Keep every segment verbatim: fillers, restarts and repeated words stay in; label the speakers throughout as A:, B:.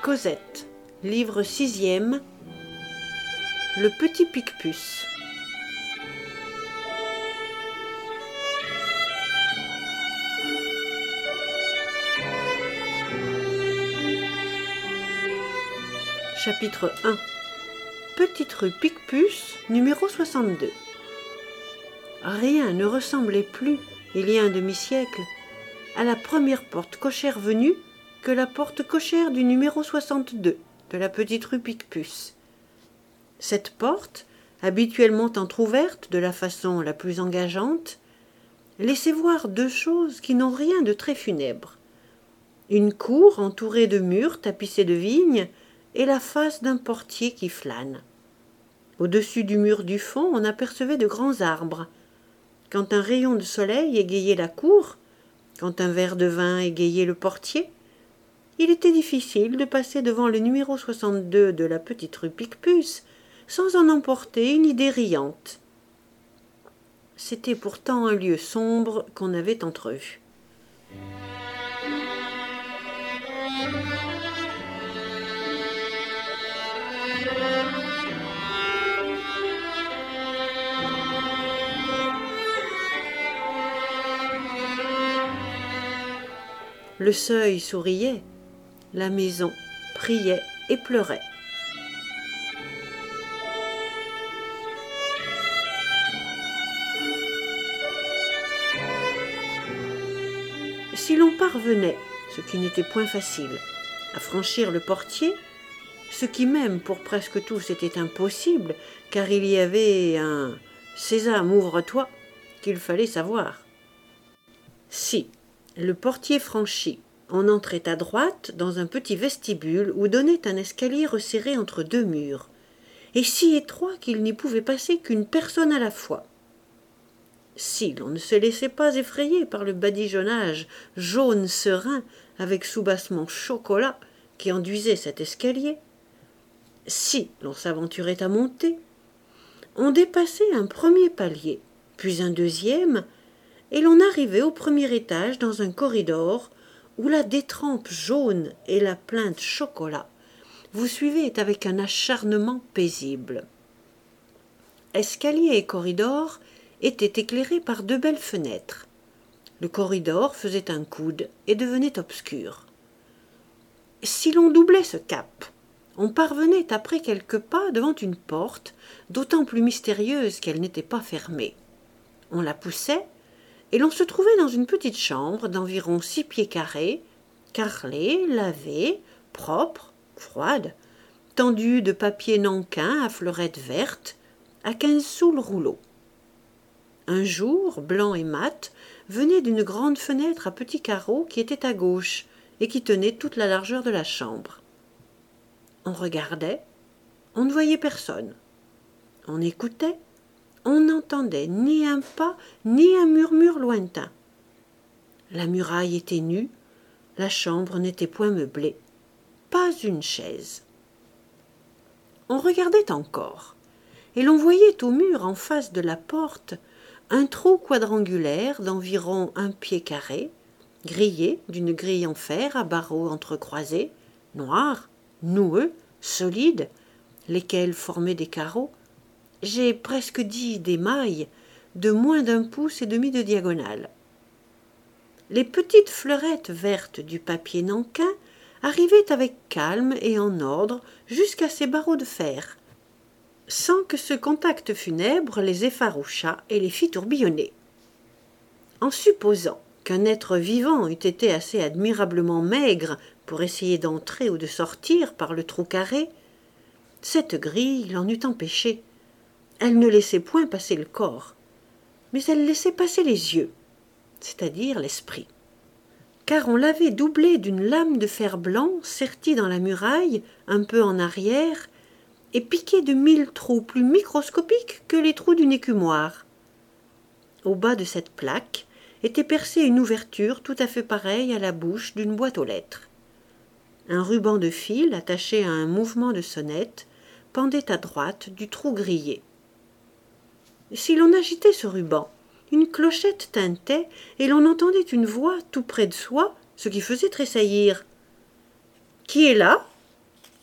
A: Cosette, livre sixième, Le petit Picpus. Chapitre un. Petite rue Picpus, numéro soixante-deux. Rien ne ressemblait plus, il y a un demi-siècle, à la première porte cochère venue que la porte cochère du numéro soixante-deux de la petite rue Picpus. Cette porte, habituellement entr'ouverte de la façon la plus engageante, laissait voir deux choses qui n'ont rien de très funèbre. Une cour entourée de murs tapissés de vignes et la face d'un portier qui flâne. Au-dessus du mur du fond, on apercevait de grands arbres. Quand un rayon de soleil égayait la cour, quand un verre de vin égayait le portier, il était difficile de passer devant le numéro soixante-deux de la petite rue Picpus sans en emporter une idée riante. C'était pourtant un lieu sombre qu'on avait entrevu. Le seuil souriait, la maison priait et pleurait. Si l'on parvenait, ce qui n'était point facile, à franchir le portier, ce qui même pour presque tous était impossible, car il y avait un « Sésame, ouvre-toi » qu'il fallait savoir. Si, le portier franchi, on entrait à droite dans un petit vestibule où donnait un escalier resserré entre deux murs, et si étroit qu'il n'y pouvait passer qu'une personne à la fois. Si l'on ne se laissait pas effrayer par le badigeonnage jaune serein avec soubassement chocolat qui enduisait cet escalier, si l'on s'aventurait à monter, on dépassait un premier palier, puis un deuxième, et l'on arrivait au premier étage dans un corridor où la détrempe jaune et la plainte chocolat vous suivaient avec un acharnement paisible. Escalier et corridor étaient éclairés par deux belles fenêtres. Le corridor faisait un coude et devenait obscur. Si l'on doublait ce cap, on parvenait après quelques pas devant une porte, d'autant plus mystérieuse qu'elle n'était pas fermée. On la poussait, et l'on se trouvait dans une petite chambre d'environ six pieds carrés, carrelée, lavée, propre, froide, tendue de papier nankin à fleurettes vertes, à quinze sous le rouleau. Un jour, blanc et mat, venait d'une grande fenêtre à petits carreaux qui était à gauche et qui tenait toute la largeur de la chambre. On regardait, on ne voyait personne. On écoutait, on n'entendait ni un pas, ni un murmure lointain. La muraille était nue, la chambre n'était point meublée, pas une chaise. On regardait encore, et l'on voyait au mur en face de la porte un trou quadrangulaire d'environ un pied carré, grillé d'une grille en fer à barreaux entrecroisés, noirs, noueux, solides, lesquels formaient des carreaux, j'ai presque dit des mailles, de moins d'un pouce et demi de diagonale. Les petites fleurettes vertes du papier nankin arrivaient avec calme et en ordre jusqu'à ces barreaux de fer, sans que ce contact funèbre les effarouchât et les fît tourbillonner. En supposant qu'un être vivant eût été assez admirablement maigre pour essayer d'entrer ou de sortir par le trou carré, cette grille l'en eût empêché. Elle ne laissait point passer le corps, mais elle laissait passer les yeux, c'est-à-dire l'esprit. Car on l'avait doublée d'une lame de fer blanc sertie dans la muraille, un peu en arrière, et piquée de mille trous plus microscopiques que les trous d'une écumoire. Au bas de cette plaque était percée une ouverture tout à fait pareille à la bouche d'une boîte aux lettres. Un ruban de fil attaché à un mouvement de sonnette pendait à droite du trou grillé. Si l'on agitait ce ruban, une clochette tintait et l'on entendait une voix tout près de soi, ce qui faisait tressaillir. « Qui est là »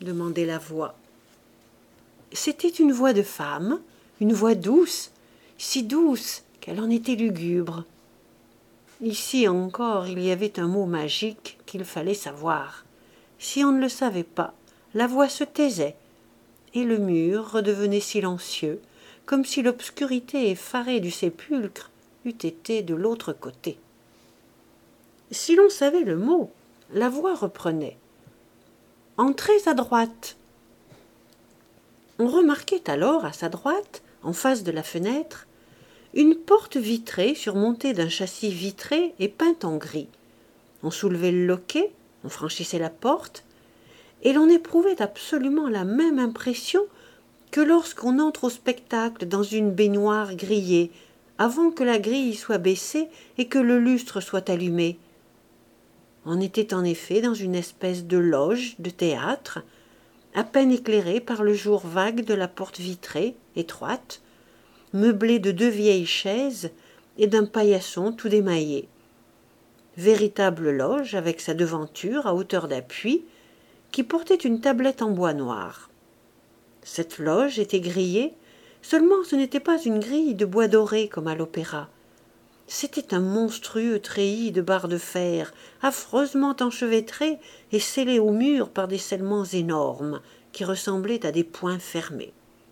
A: demandait la voix. C'était une voix de femme, une voix douce, si douce qu'elle en était lugubre. Ici encore, il y avait un mot magique qu'il fallait savoir. Si on ne le savait pas, la voix se taisait, et le mur redevenait silencieux, comme si l'obscurité effarée du sépulcre eût été de l'autre côté. Si l'on savait le mot, la voix reprenait. « Entrez à droite !» On remarquait alors à sa droite, en face de la fenêtre, une porte vitrée surmontée d'un châssis vitré et peint en gris. On soulevait le loquet, on franchissait la porte, et l'on éprouvait absolument la même impression que lorsqu'on entre au spectacle dans une baignoire grillée, avant que la grille soit baissée et que le lustre soit allumé. On était en effet dans une espèce de loge de théâtre, à peine éclairée par le jour vague de la porte vitrée, étroite, meublée de deux vieilles chaises et d'un paillasson tout démaillé. Véritable loge avec sa devanture à hauteur d'appui, qui portait une tablette en bois noir. Cette loge était grillée, seulement ce n'était pas une grille de bois doré comme à l'opéra. C'était un monstrueux treillis de barres de fer, affreusement enchevêtré et scellé au mur par des scellements énormes, qui ressemblaient à des poings fermés.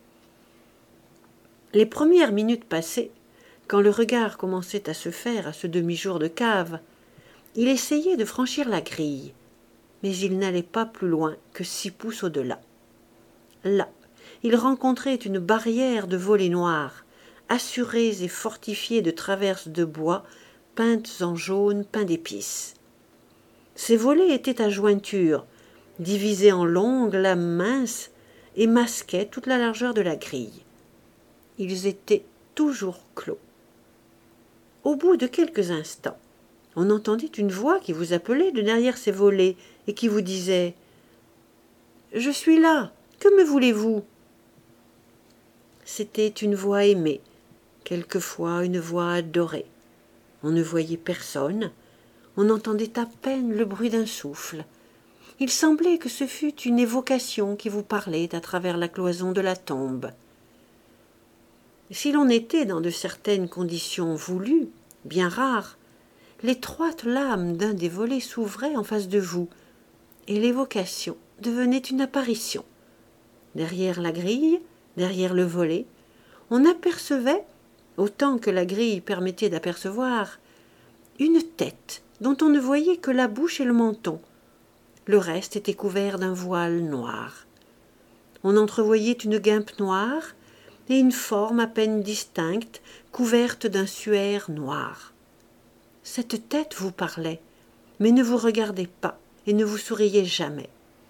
A: Les premières minutes passées, quand le regard commençait à se faire à ce demi-jour de cave, il essayait de franchir la grille, mais il n'allait pas plus loin que six pouces au-delà. Là, il rencontrait une barrière de volets noirs, assurées et fortifiées de traverses de bois peintes en jaune peint d'épices. Ces volets étaient à jointure, divisés en longues lames minces, et masquaient toute la largeur de la grille. Ils étaient toujours clos. Au bout de quelques instants, on entendit une voix qui vous appelait de derrière ces volets et qui vous disait « Je suis là, que me voulez-vous » C'était une voix aimée, quelquefois une voix adorée. On ne voyait personne, on entendait à peine le bruit d'un souffle. Il semblait que ce fût une évocation qui vous parlait à travers la cloison de la tombe. Si l'on était dans de certaines conditions voulues, bien rares, l'étroite lame d'un des volets s'ouvrait en face de vous, et l'évocation devenait une apparition. Derrière la grille, derrière le volet, on apercevait, autant que la grille permettait d'apercevoir, une tête dont on ne voyait que la bouche et le menton. Le reste était couvert d'un voile noir. On entrevoyait une guimpe noire et une forme à peine distincte, couverte d'un suaire noir. Cette tête vous parlait, mais ne vous regardait pas et ne vous souriait jamais.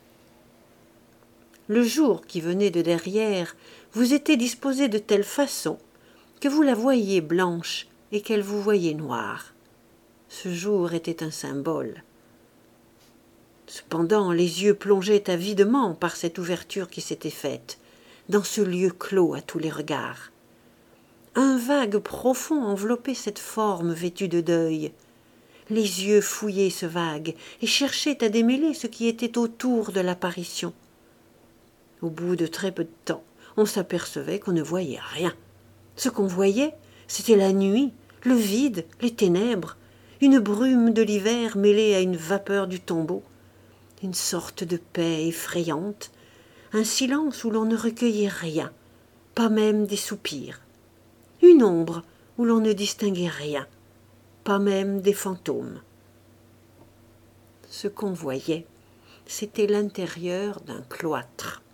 A: Le jour qui venait de derrière vous était disposé de telle façon que vous la voyiez blanche et qu'elle vous voyait noire. Ce jour était un symbole. Cependant, les yeux plongeaient avidement par cette ouverture qui s'était faite, dans ce lieu clos à tous les regards. Un vague profond enveloppait cette forme vêtue de deuil. Les yeux fouillaient ce vague et cherchaient à démêler ce qui était autour de l'apparition. Au bout de très peu de temps, on s'apercevait qu'on ne voyait rien. Ce qu'on voyait, c'était la nuit, le vide, les ténèbres, une brume de l'hiver mêlée à une vapeur du tombeau, une sorte de paix effrayante, un silence où l'on ne recueillait rien, pas même des soupirs, une ombre où l'on ne distinguait rien, pas même des fantômes. Ce qu'on voyait, c'était l'intérieur d'un cloître.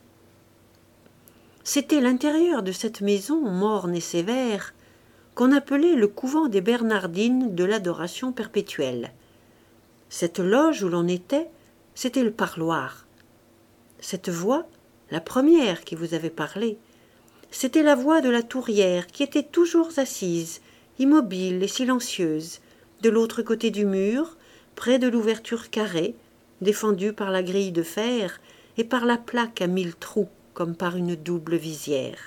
A: C'était l'intérieur de cette maison morne et sévère qu'on appelait le couvent des Bernardines de l'adoration perpétuelle. Cette loge où l'on était, c'était le parloir. Cette voix, la première qui vous avait parlé, c'était la voix de la tourière qui était toujours assise, immobile et silencieuse, de l'autre côté du mur, près de l'ouverture carrée, défendue par la grille de fer et par la plaque à mille trous, comme par une double visière.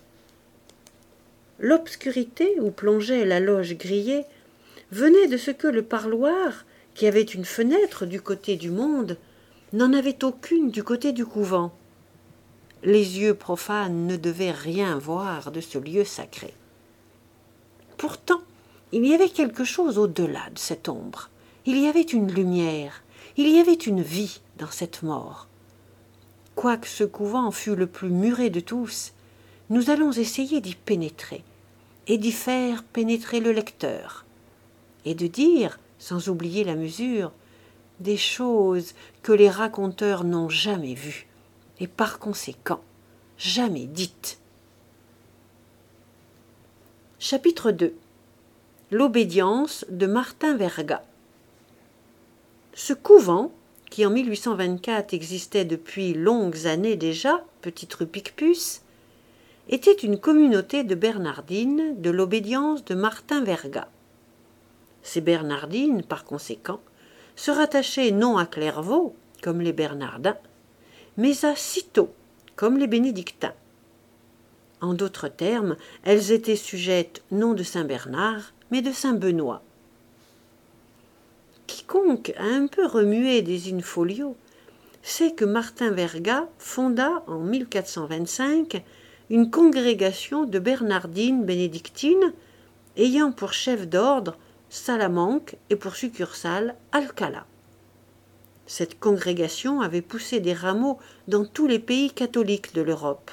A: L'obscurité où plongeait la loge grillée venait de ce que le parloir, qui avait une fenêtre du côté du monde, n'en avait aucune du côté du couvent. Les yeux profanes ne devaient rien voir de ce lieu sacré. Pourtant, il y avait quelque chose au-delà de cette ombre. Il y avait une lumière, il y avait une vie dans cette mort. Quoique ce couvent fût le plus muré de tous, nous allons essayer d'y pénétrer, et d'y faire pénétrer le lecteur, et de dire, sans oublier la mesure, des choses que les raconteurs n'ont jamais vues, et par conséquent jamais dites. Chapitre deux. L'obédience de Martin Verga. Ce couvent, qui en mille huit cent vingt-quatre existait depuis longues années déjà, petite rue Picpus, était une communauté de Bernardines de l'obédience de Martin Verga. Ces Bernardines, par conséquent, se rattachaient non à Clairvaux, comme les Bernardins, mais à Cîteaux, comme les Bénédictins. En d'autres termes, elles étaient sujettes non de Saint Bernard, mais de Saint Benoît. Quiconque a un peu remué des in-folio sait que Martin Verga fonda en mille quatre cent vingt-cinq une congrégation de Bernardines bénédictines ayant pour chef d'ordre Salamanque et pour succursale Alcalá. Cette congrégation avait poussé des rameaux dans tous les pays catholiques de l'Europe.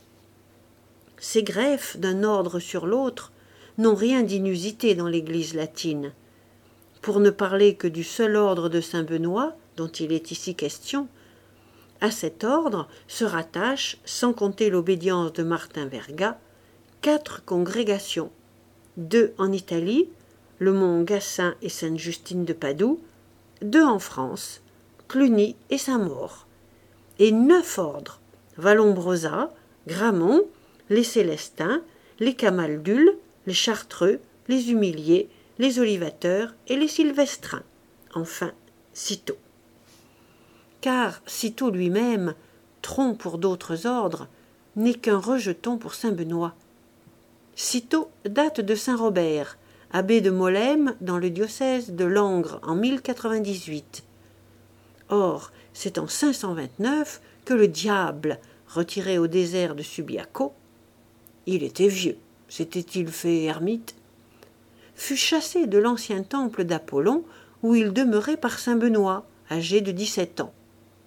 A: Ces greffes d'un ordre sur l'autre n'ont rien d'inusité dans l'Église latine. Pour ne parler que du seul ordre de Saint-Benoît, dont il est ici question, à cet ordre se rattachent, sans compter l'obédience de Martin Verga, quatre congrégations, deux en Italie, le mont Gassin et Sainte-Justine de Padoue, deux en France, Cluny et Saint-Maur, et neuf ordres, Vallombrosa, Gramont, les Célestins, les Camaldules, les Chartreux, les Humiliés, les Olivateurs et les Sylvestrins, enfin Cîteaux. Car Cîteaux lui-même, tronc pour d'autres ordres, n'est qu'un rejeton pour Saint-Benoît. Cîteaux date de Saint-Robert, abbé de Molesme dans le diocèse de Langres en mille quatre-vingt-dix-huit. Or, c'est en cinq cent vingt-neuf que le diable, retiré au désert de Subiaco, il était vieux, s'était-il fait ermite, fut chassé de l'ancien temple d'Apollon où il demeurait par Saint-Benoît, âgé de dix-sept ans.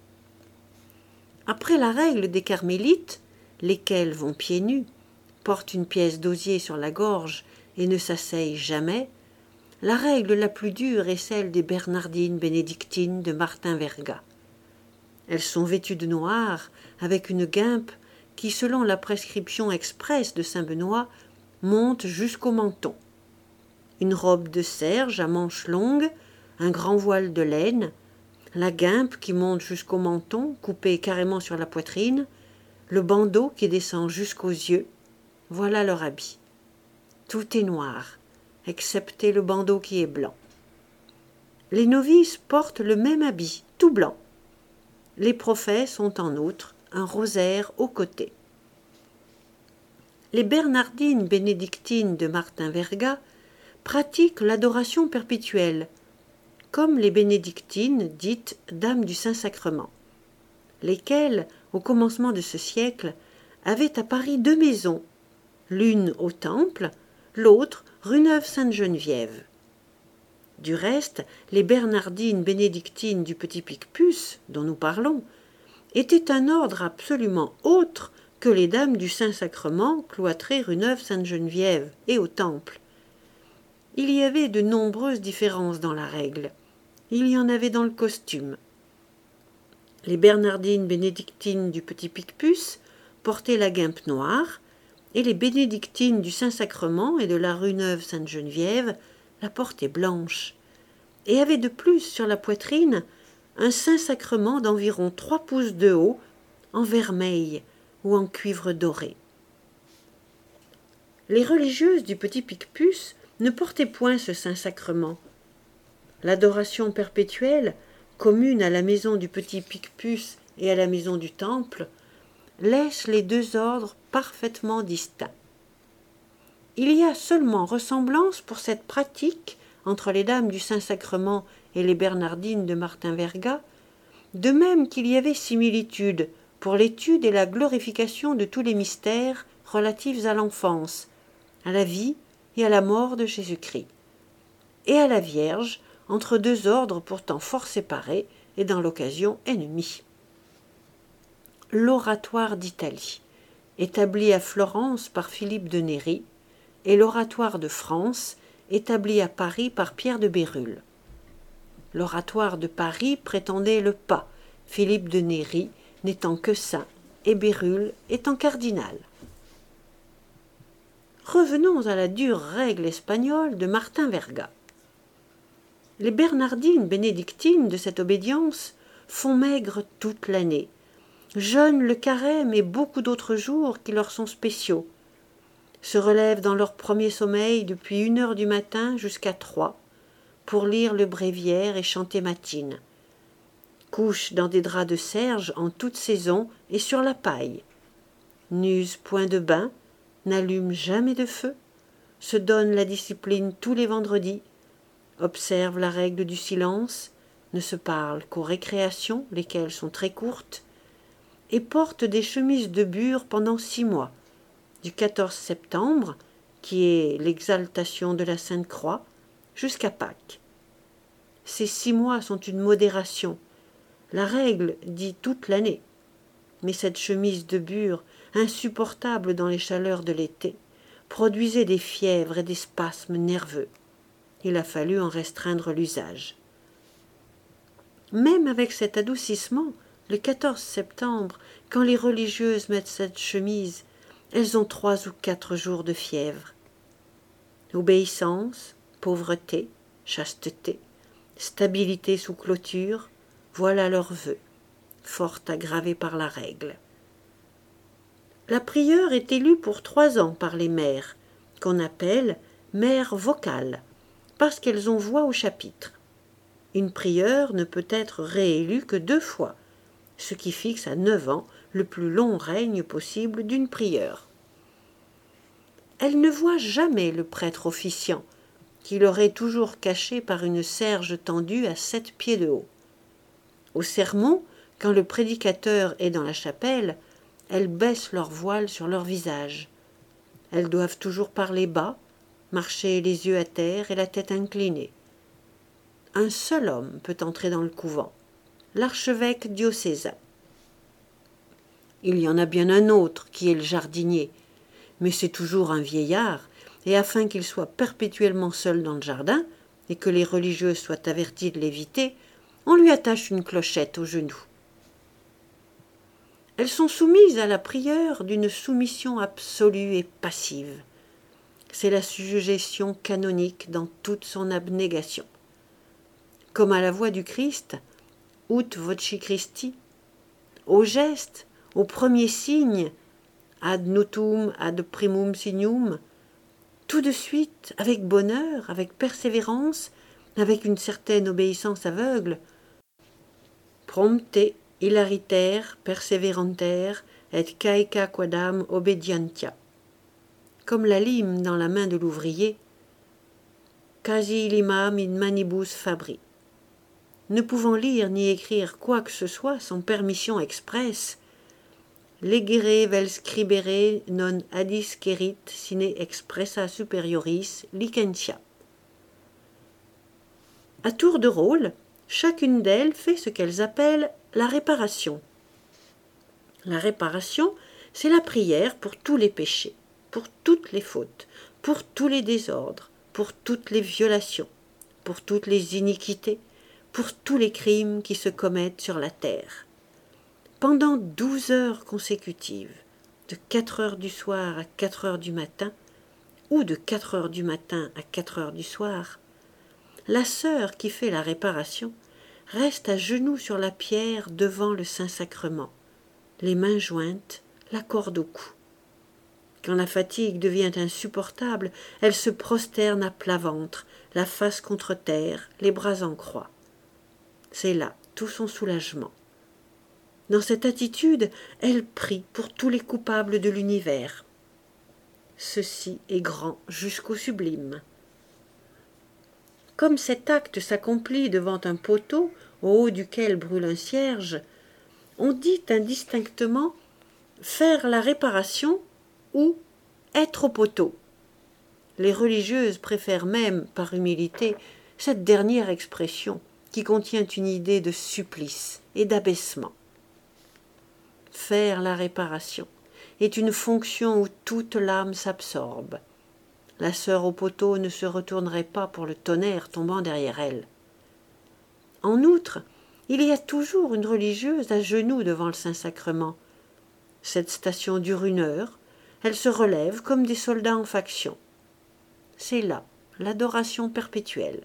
A: Après la règle des carmélites, lesquels vont pieds nus, portent une pièce d'osier sur la gorge et ne s'asseyent jamais, la règle la plus dure est celle des Bernardines bénédictines de Martin Verga. Elles sont vêtues de noir, avec une guimpe qui, selon la prescription expresse de Saint-Benoît, monte jusqu'au menton. Une robe de serge à manches longues, un grand voile de laine, la guimpe qui monte jusqu'au menton, coupée carrément sur la poitrine, le bandeau qui descend jusqu'aux yeux, voilà leur habit. Tout est noir, excepté le bandeau qui est blanc. Les novices portent le même habit, tout blanc. Les prophètes ont en outre un rosaire au côté. Les Bernardines bénédictines de Martin Verga pratiquent l'adoration perpétuelle, comme les bénédictines dites Dames du Saint-Sacrement, lesquelles, au commencement de ce siècle, avaient à Paris deux maisons, l'une au Temple, l'autre rue Neuve-Sainte-Geneviève. Du reste, les Bernardines bénédictines du Petit Picpus, dont nous parlons, étaient un ordre absolument autre que les Dames du Saint-Sacrement cloîtrées rue Neuve-Sainte-Geneviève et au Temple. Il y avait de nombreuses différences dans la règle. Il y en avait dans le costume. Les Bernardines bénédictines du Petit Picpus portaient la guimpe noire, et les bénédictines du Saint-Sacrement et de la rue Neuve-Sainte-Geneviève la portaient blanche, et avaient de plus sur la poitrine un Saint-Sacrement d'environ trois pouces de haut, en vermeil ou en cuivre doré. Les religieuses du Petit Picpus ne portaient point ce Saint-Sacrement. L'adoration perpétuelle, commune à la maison du Petit Picpus et à la maison du Temple, laisse les deux ordres parfaitement distincts. Il y a seulement ressemblance pour cette pratique entre les Dames du Saint-Sacrement et les Bernardines de Martin Verga de même qu'il y avait similitude pour l'étude et la glorification de tous les mystères relatifs à l'enfance, à la vie et à la mort de Jésus-Christ, et à la Vierge, entre deux ordres pourtant fort séparés et dans l'occasion ennemis. L'Oratoire d'Italie, établi à Florence par Philippe de Néri, et l'Oratoire de France, établi à Paris par Pierre de Bérulle. L'Oratoire de Paris prétendait le pas, Philippe de Néri n'étant que saint et Bérulle étant cardinal. Revenons à la dure règle espagnole de Martin Verga. Les bernardines bénédictines de cette obédience font maigre toute l'année, jeûnent le carême et beaucoup d'autres jours qui leur sont spéciaux, se relèvent dans leur premier sommeil depuis une heure du matin jusqu'à trois, pour lire le bréviaire et chanter matines, couchent dans des draps de serge en toute saison et sur la paille, n'usent point de bain, n'allument jamais de feu, se donnent la discipline tous les vendredis, observent la règle du silence, ne se parlent qu'aux récréations, lesquelles sont très courtes, et portent des chemises de bure pendant six mois, du quatorze septembre, qui est l'exaltation de la Sainte Croix, jusqu'à Pâques. Ces six mois sont une modération. La règle dit toute l'année. Mais cette chemise de bure, insupportable dans les chaleurs de l'été, produisait des fièvres et des spasmes nerveux. Il a fallu en restreindre l'usage. Même avec cet adoucissement, le quatorze septembre, quand les religieuses mettent cette chemise, elles ont trois ou quatre jours de fièvre. Obéissance, pauvreté, chasteté, stabilité sous clôture, voilà leurs vœux, fort aggravés par la règle. La prieure est élue pour trois ans par les mères, qu'on appelle mères vocales, parce qu'elles ont voix au chapitre. Une prieure ne peut être réélue que deux fois, ce qui fixe à neuf ans le plus long règne possible d'une prieure. Elle ne voit jamais le prêtre officiant, qui leur est toujours caché par une serge tendue à sept pieds de haut. Au sermon, quand le prédicateur est dans la chapelle, elles baissent leur voile sur leur visage. Elles doivent toujours parler bas, marcher les yeux à terre et la tête inclinée. Un seul homme peut entrer dans le couvent, l'archevêque diocésain. Il y en a bien un autre qui est le jardinier, mais c'est toujours un vieillard, et afin qu'il soit perpétuellement seul dans le jardin, et que les religieuses soient averties de l'éviter, on lui attache une clochette au genou. Elles sont soumises à la prieure d'une soumission absolue et passive. C'est la sujétion canonique dans toute son abnégation. Comme à la voix du Christ, ut voci Christi, au geste, au premier signe, ad nutum ad primum signum, tout de suite, avec bonheur, avec persévérance, avec une certaine obéissance aveugle, prompte hilariter perseveranter et caeca quadam obedientia. Comme la lime dans la main de l'ouvrier, quasi limam in manibus fabri. Ne pouvant lire ni écrire quoi que ce soit sans permission expresse, legere vel scribere non adiscerit sine expressa superioris licentia. À tour de rôle, chacune d'elles fait ce qu'elles appellent la réparation. La réparation, c'est la prière pour tous les péchés, pour toutes les fautes, pour tous les désordres, pour toutes les violations, pour toutes les iniquités, pour tous les crimes qui se commettent sur la terre. Pendant douze heures consécutives, de quatre heures du soir à quatre heures du matin, ou de quatre heures du matin à quatre heures du soir, la sœur qui fait la réparation reste à genoux sur la pierre devant le Saint-Sacrement, les mains jointes, la corde au cou. Quand la fatigue devient insupportable, elle se prosterne à plat ventre, la face contre terre, les bras en croix. C'est là tout son soulagement. Dans cette attitude, elle prie pour tous les coupables de l'univers. Ceci est grand jusqu'au sublime. comme cet acte s'accomplit devant un poteau au haut duquel brûle un cierge, on dit indistinctement faire la réparation ou être au poteau. Les religieuses préfèrent même, par humilité, cette dernière expression qui contient une idée de supplice et d'abaissement. Faire la réparation est une fonction où toute l'âme s'absorbe. La sœur au poteau ne se retournerait pas pour le tonnerre tombant derrière elle. En outre, il y a toujours une religieuse à genoux devant le Saint-Sacrement. Cette station dure une heure, elle se relève comme des soldats en faction. C'est là l'adoration perpétuelle.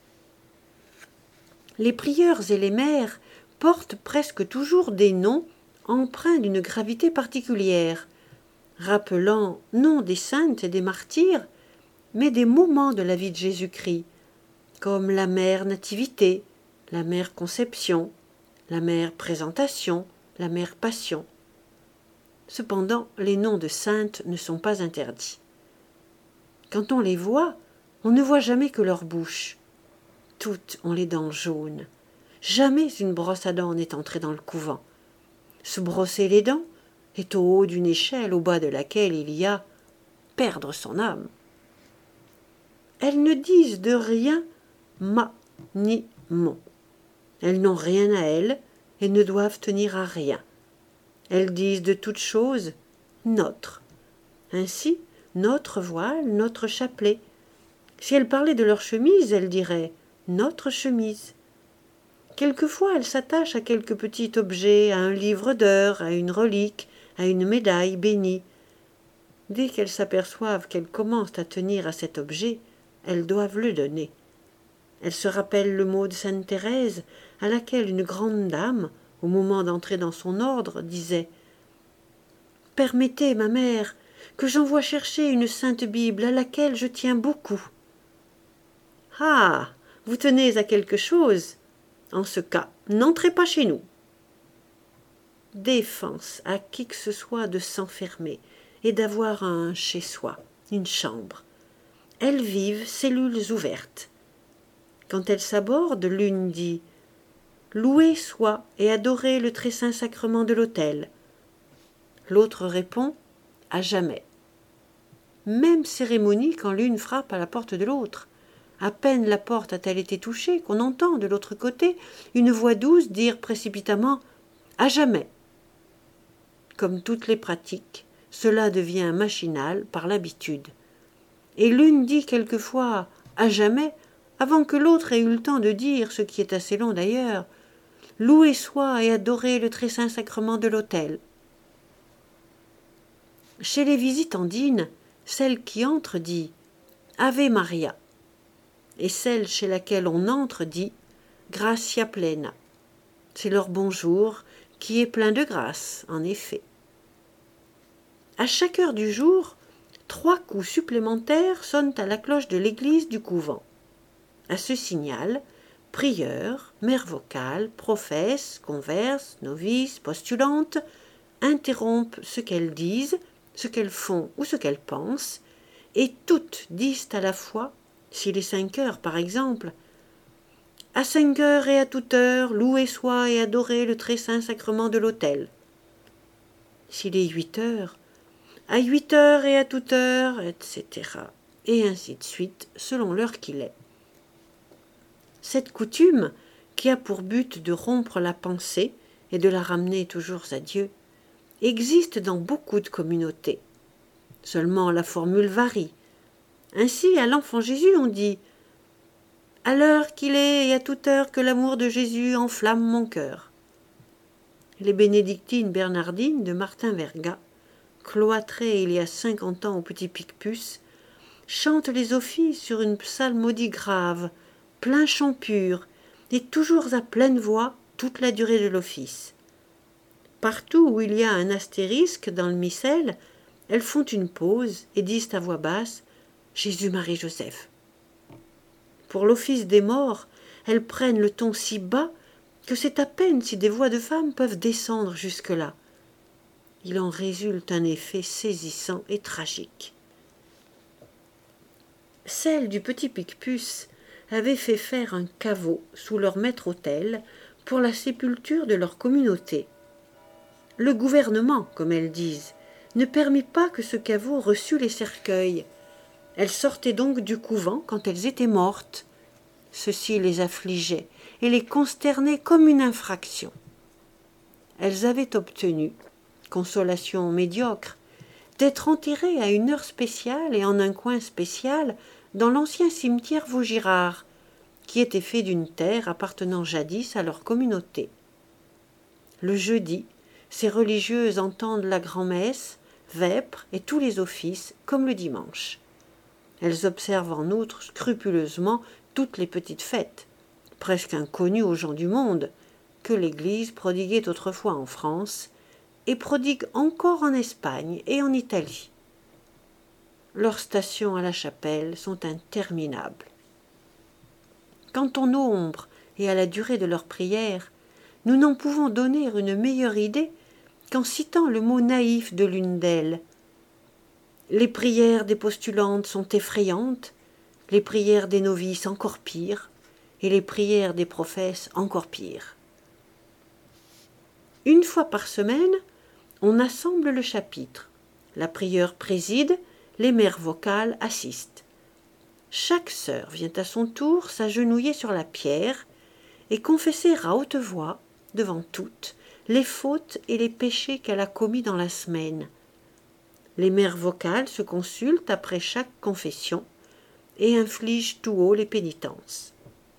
A: Les prieurs et les mères portent presque toujours des noms empreints d'une gravité particulière, rappelant non des saintes et des martyrs, mais des moments de la vie de Jésus-Christ, comme la mère Nativité, la mère Conception, la mère Présentation, la mère Passion. Cependant, les noms de saintes ne sont pas interdits. Quand on les voit, on ne voit jamais que leur bouche. Toutes ont les dents jaunes. Jamais une brosse à dents n'est entrée dans le couvent. Se brosser les dents est au haut d'une échelle au bas de laquelle il y a perdre son âme. Elles ne disent de rien ma ni mon. Elles n'ont rien à elles et ne doivent tenir à rien. Elles disent de toutes choses notre. Ainsi, notre voile, notre chapelet. Si elles parlaient de leur chemise, elles diraient notre chemise. Quelquefois, elles s'attachent à quelque petit objet, à un livre d'heures, à une relique, à une médaille bénie. Dès qu'elles s'aperçoivent qu'elles commencent à tenir à cet objet, elles doivent le donner. Elles se rappellent le mot de sainte Thérèse, à laquelle une grande dame, au moment d'entrer dans son ordre, disait « Permettez, ma mère, que j'envoie chercher une sainte Bible à laquelle je tiens beaucoup. » « Ah, vous tenez à quelque chose? En ce cas, n'entrez pas chez nous. » Défense à qui que ce soit de s'enfermer et d'avoir un chez-soi, une chambre. Elles vivent cellules ouvertes. Quand elles s'abordent, l'une dit « Loué soit et adoré le très saint sacrement de l'autel. » L'autre répond « À jamais. » Même cérémonie quand l'une frappe à la porte de l'autre. À peine la porte a-t-elle été touchée qu'on entend de l'autre côté une voix douce dire précipitamment « À jamais !» Comme toutes les pratiques, cela devient machinal par l'habitude. Et l'une dit quelquefois « à jamais !» avant que l'autre ait eu le temps de dire, ce qui est assez long d'ailleurs, « Loué soit et adoré le très saint sacrement de l'autel. » Chez les visitandines, celle qui entre dit « Ave Maria » et celle chez laquelle on entre dit « Gratia plena ». C'est leur bonjour qui est plein de grâce, en effet. À chaque heure du jour, trois coups supplémentaires sonnent à la cloche de l'église du couvent. À ce signal, prieurs, mères vocales, professes, converses, novices, postulantes interrompent ce qu'elles disent, ce qu'elles font ou ce qu'elles pensent, et toutes disent à la fois, s'il est cinq heures par exemple, « À cinq heures et à toute heure, loué soit et adoré le très saint sacrement de l'autel. » S'il est huit heures, « À huit heures et à toute heure, et cetera, et ainsi de suite, selon l'heure qu'il est. Cette coutume, qui a pour but de rompre la pensée et de la ramener toujours à Dieu, existe dans beaucoup de communautés. Seulement la formule varie. Ainsi, à l'enfant Jésus, on dit « À l'heure qu'il est et à toute heure que l'amour de Jésus enflamme mon cœur. » Les bénédictines bernardines de Martin Verga, cloîtrées il y a cinquante ans au Petit Picpus, chantent les offices sur une psalmodie grave, plein chant pur, et toujours à pleine voix toute la durée de l'office. Partout où il y a un astérisque dans le missel, elles font une pause et disent à voix basse « Jésus, Marie, Joseph ». Pour l'office des morts, elles prennent le ton si bas que c'est à peine si des voix de femmes peuvent descendre jusque-là. Il en résulte un effet saisissant et tragique. Celles du Petit Picpus avaient fait faire un caveau sous leur maître-autel pour la sépulture de leur communauté. Le gouvernement, comme elles disent, ne permit pas que ce caveau reçût les cercueils. Elles sortaient donc du couvent quand elles étaient mortes. Ceci les affligeait et les consternait comme une infraction. Elles avaient obtenu, consolation médiocre, d'être enterrées à une heure spéciale et en un coin spécial dans l'ancien cimetière Vaugirard, qui était fait d'une terre appartenant jadis à leur communauté. Le jeudi, ces religieuses entendent la grand-messe, vêpres et tous les offices comme le dimanche. Elles observent en outre scrupuleusement toutes les petites fêtes, presque inconnues aux gens du monde, que l'Église prodiguait autrefois en France et prodigue encore en Espagne et en Italie. Leurs stations à la chapelle sont interminables. Quant au nombre et à la durée de leurs prières, nous n'en pouvons donner une meilleure idée qu'en citant le mot naïf de l'une d'elles. Les prières des postulantes sont effrayantes, les prières des novices encore pires, et les prières des professes encore pires. Une fois par semaine, on assemble le chapitre. La prieure préside, les mères vocales assistent. Chaque sœur vient à son tour s'agenouiller sur la pierre et confesser à haute voix, devant toutes, les fautes et les péchés qu'elle a commis dans la semaine. Les mères vocales se consultent après chaque confession et infligent tout haut les pénitences.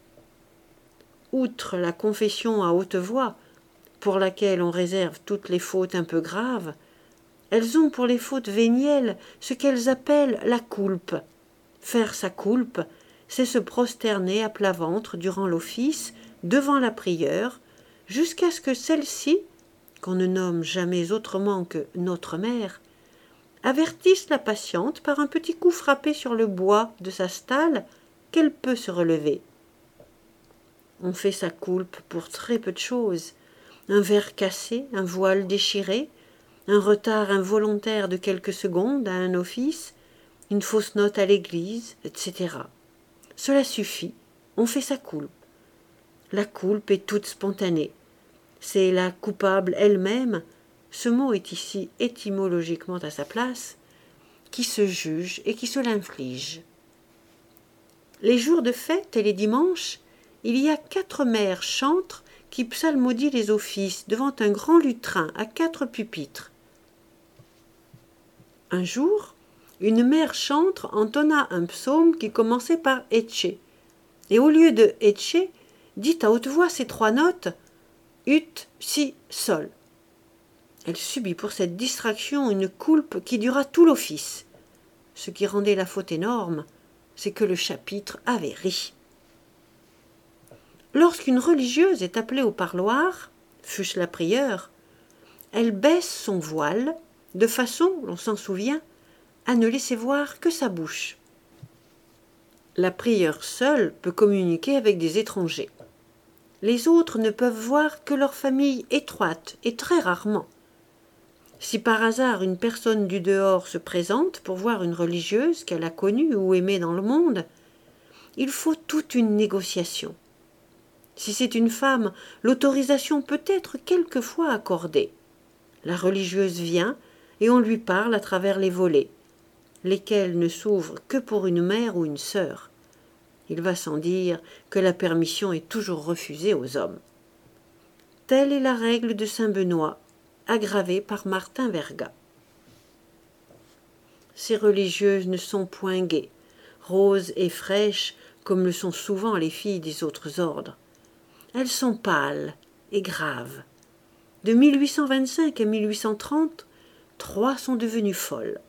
A: Outre la confession à haute voix, pour laquelle on réserve toutes les fautes un peu graves, elles ont pour les fautes vénielles ce qu'elles appellent la coulpe. Faire sa coulpe, c'est se prosterner à plat ventre durant l'office, devant la prieure, jusqu'à ce que celle-ci, qu'on ne nomme jamais autrement que notre mère, avertisse la patiente par un petit coup frappé sur le bois de sa stalle qu'elle peut se relever. On fait sa coulpe pour très peu de choses. Un verre cassé, un voile déchiré, un retard involontaire de quelques secondes à un office, une fausse note à l'église, et cetera. Cela suffit, on fait sa coulpe. La coulpe est toute spontanée. C'est la coupable elle-même, ce mot est ici étymologiquement à sa place, qui se juge et qui se l'inflige. Les jours de fête et les dimanches, il y a quatre mères chantres qui psalmodient les offices devant un grand lutrin à quatre pupitres. Un jour, une mère chantre entonna un psaume qui commençait par « Ecce », et au lieu de « Ecce », dit à haute voix ces trois notes « Ut, Si, Sol ». Elle subit pour cette distraction une coulpe qui dura tout l'office. Ce qui rendait la faute énorme, c'est que le chapitre avait ri. Lorsqu'une religieuse est appelée au parloir, fût-ce la prieure, elle baisse son voile, de façon, l'on s'en souvient, à ne laisser voir que sa bouche. La prieure seule peut communiquer avec des étrangers. Les autres ne peuvent voir que leur famille étroite et très rarement. Si par hasard une personne du dehors se présente pour voir une religieuse qu'elle a connue ou aimée dans le monde, il faut toute une négociation. Si c'est une femme, l'autorisation peut être quelquefois accordée. La religieuse vient et on lui parle à travers les volets, lesquels ne s'ouvrent que pour une mère ou une sœur. Il va sans dire que la permission est toujours refusée aux hommes. Telle est la règle de saint Benoît, aggravée par Martin Verga. Ces religieuses ne sont point gaies, roses et fraîches comme le sont souvent les filles des autres ordres. Elles sont pâles et graves. De mille huit cent vingt-cinq à mille huit cent trente, trois sont devenues folles.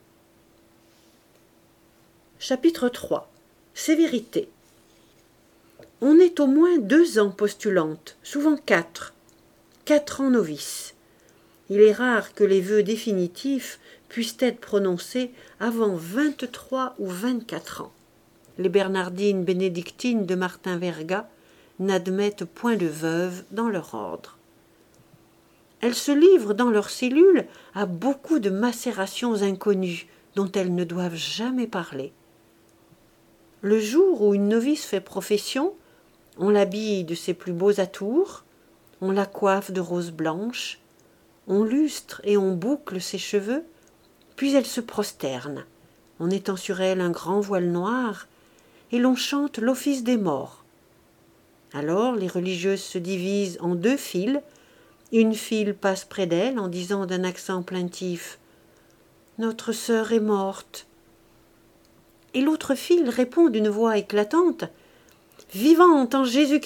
A: Chapitre trois. Sévérité. On est au moins deux ans postulantes, souvent quatre. Quatre ans novices. Il est rare que les vœux définitifs puissent être prononcés avant vingt-trois ou vingt-quatre ans. Les bernardines bénédictines de Martin Verga n'admettent point de veuves dans leur ordre. Elles se livrent dans leurs cellules à beaucoup de macérations inconnues dont elles ne doivent jamais parler. Le jour où une novice fait profession, on l'habille de ses plus beaux atours, on la coiffe de roses blanches, on lustre et on boucle ses cheveux, puis elle se prosterne. On étend sur elle un grand voile noir, et l'on chante l'office des morts. Alors les religieuses se divisent en deux files. Une file passe près d'elle en disant d'un accent plaintif « Notre sœur est morte ». Et l'autre file répond d'une voix éclatante « Vivante en Jésus-Christ ».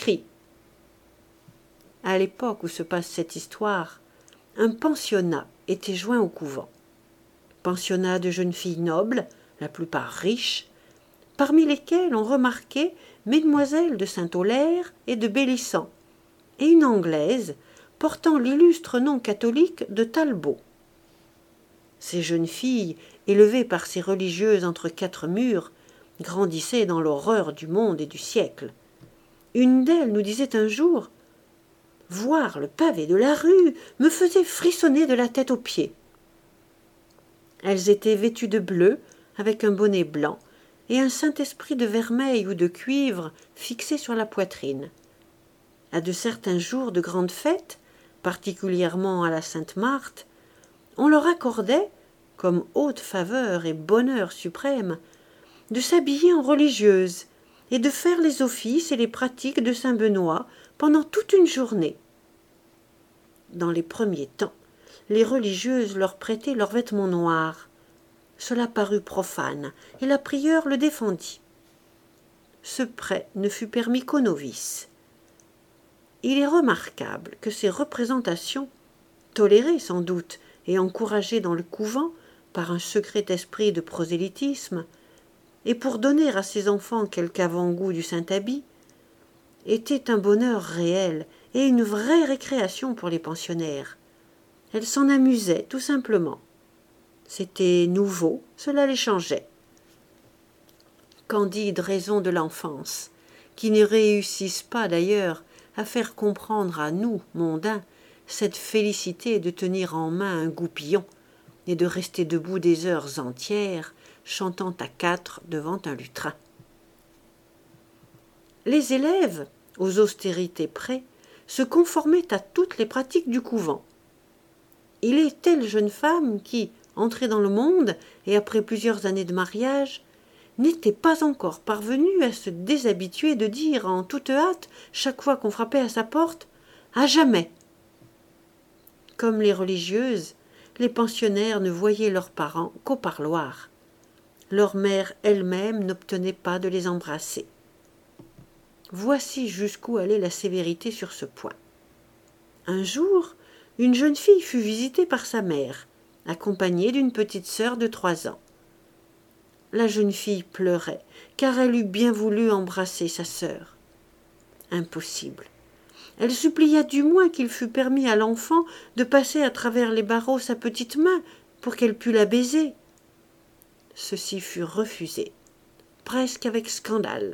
A: À l'époque où se passe cette histoire, un pensionnat était joint au couvent. Pensionnat de jeunes filles nobles, la plupart riches, parmi lesquelles on remarquait mesdemoiselles de Saint-Aulaire et de Bélissan, et une Anglaise portant l'illustre nom catholique de Talbot. Ces jeunes filles, élevées par ces religieuses entre quatre murs, grandissaient dans l'horreur du monde et du siècle. Une d'elles nous disait un jour « Voir le pavé de la rue me faisait frissonner de la tête aux pieds ». Elles étaient vêtues de bleu, avec un bonnet blanc, et un Saint-Esprit de vermeil ou de cuivre fixé sur la poitrine. À de certains jours de grandes fêtes, particulièrement à la Sainte-Marthe, on leur accordait, comme haute faveur et bonheur suprême, de s'habiller en religieuses et de faire les offices et les pratiques de saint Benoît pendant toute une journée. Dans les premiers temps, les religieuses leur prêtaient leurs vêtements noirs. Cela parut profane, et la prieure le défendit. Ce prêt ne fut permis qu'aux novices. Il est remarquable que ces représentations, tolérées sans doute et encouragées dans le couvent par un secret esprit de prosélytisme, et pour donner à ses enfants quelque avant-goût du Saint-Habit, étaient un bonheur réel et une vraie récréation pour les pensionnaires. Elles s'en amusaient tout simplement. C'était nouveau, cela les changeait. Candides raisons de l'enfance, qui ne réussissent pas d'ailleurs à faire comprendre à nous, mondains, cette félicité de tenir en main un goupillon et de rester debout des heures entières, chantant à quatre devant un lutrin. Les élèves, aux austérités près, se conformaient à toutes les pratiques du couvent. Il est telle jeune femme qui, entrée dans le monde et après plusieurs années de mariage, n'était pas encore parvenue à se déshabituer de dire en toute hâte, chaque fois qu'on frappait à sa porte, « À jamais !» Comme les religieuses, les pensionnaires ne voyaient leurs parents qu'au parloir. Leur mère elle-même n'obtenait pas de les embrasser. Voici jusqu'où allait la sévérité sur ce point. Un jour, une jeune fille fut visitée par sa mère, accompagnée d'une petite sœur de trois ans. La jeune fille pleurait, car elle eût bien voulu embrasser sa sœur. Impossible. Elle supplia du moins qu'il fût permis à l'enfant de passer à travers les barreaux sa petite main pour qu'elle pût la baiser. Ceci fut refusé, presque avec scandale.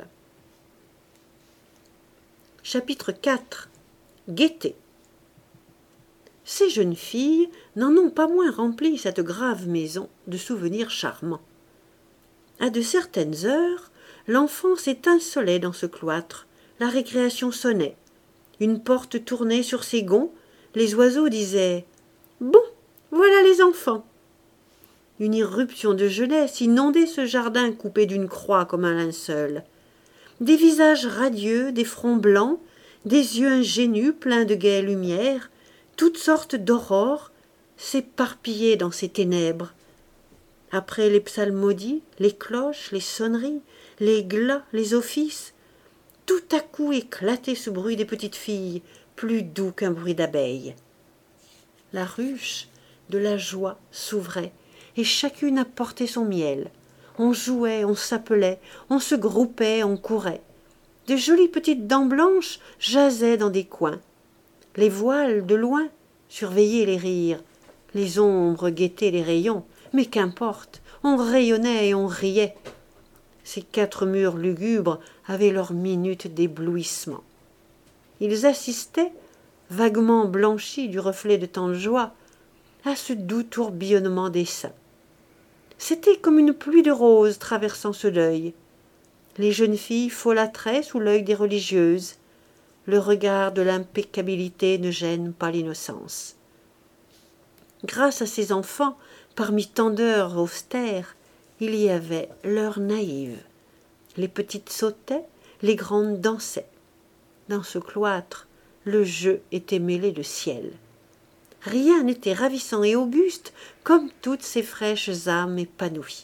A: Chapitre quatre. Gaieté. Ces jeunes filles n'en ont pas moins rempli cette grave maison de souvenirs charmants. À de certaines heures, l'enfance étincelait dans ce cloître, la récréation sonnait. Une porte tournait sur ses gonds, les oiseaux disaient « Bon, voilà les enfants !» Une irruption de jeunesse inondait ce jardin coupé d'une croix comme un linceul. Des visages radieux, des fronts blancs, des yeux ingénus pleins de gaie lumière, toutes sortes d'aurores s'éparpillaient dans ces ténèbres. Après les psalmodies, les cloches, les sonneries, les glas, les offices, tout à coup éclatait ce bruit des petites filles, plus doux qu'un bruit d'abeilles. La ruche de la joie s'ouvrait, et chacune apportait son miel. On jouait, on s'appelait, on se groupait, on courait. De jolies petites dents blanches jasaient dans des coins. Les voiles, de loin, surveillaient les rires. Les ombres guettaient les rayons. Mais qu'importe, on rayonnait et on riait. Ces quatre murs lugubres avaient leur minute d'éblouissement. Ils assistaient, vaguement blanchis du reflet de tant de joie, à ce doux tourbillonnement des seins. C'était comme une pluie de roses traversant ce deuil. Les jeunes filles folâtraient sous l'œil des religieuses. Le regard de l'impeccabilité ne gêne pas l'innocence. Grâce à ces enfants, parmi tant d'heures austères, il y avait l'heure naïve. Les petites sautaient, les grandes dansaient. Dans ce cloître, le jeu était mêlé de ciel. Rien n'était ravissant et auguste comme toutes ces fraîches âmes épanouies.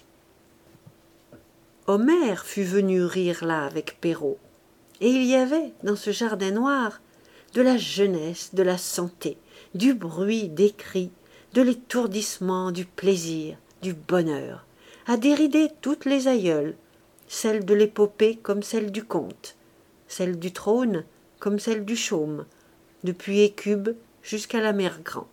A: Homère fut venu rire là avec Perrault, et il y avait, dans ce jardin noir, de la jeunesse, de la santé, du bruit des cris, de l'étourdissement, du plaisir, du bonheur, à dérider toutes les aïeules, celle de l'épopée comme celle du conte, celle du trône comme celle du chaume, depuis Écube jusqu'à la mère Grand.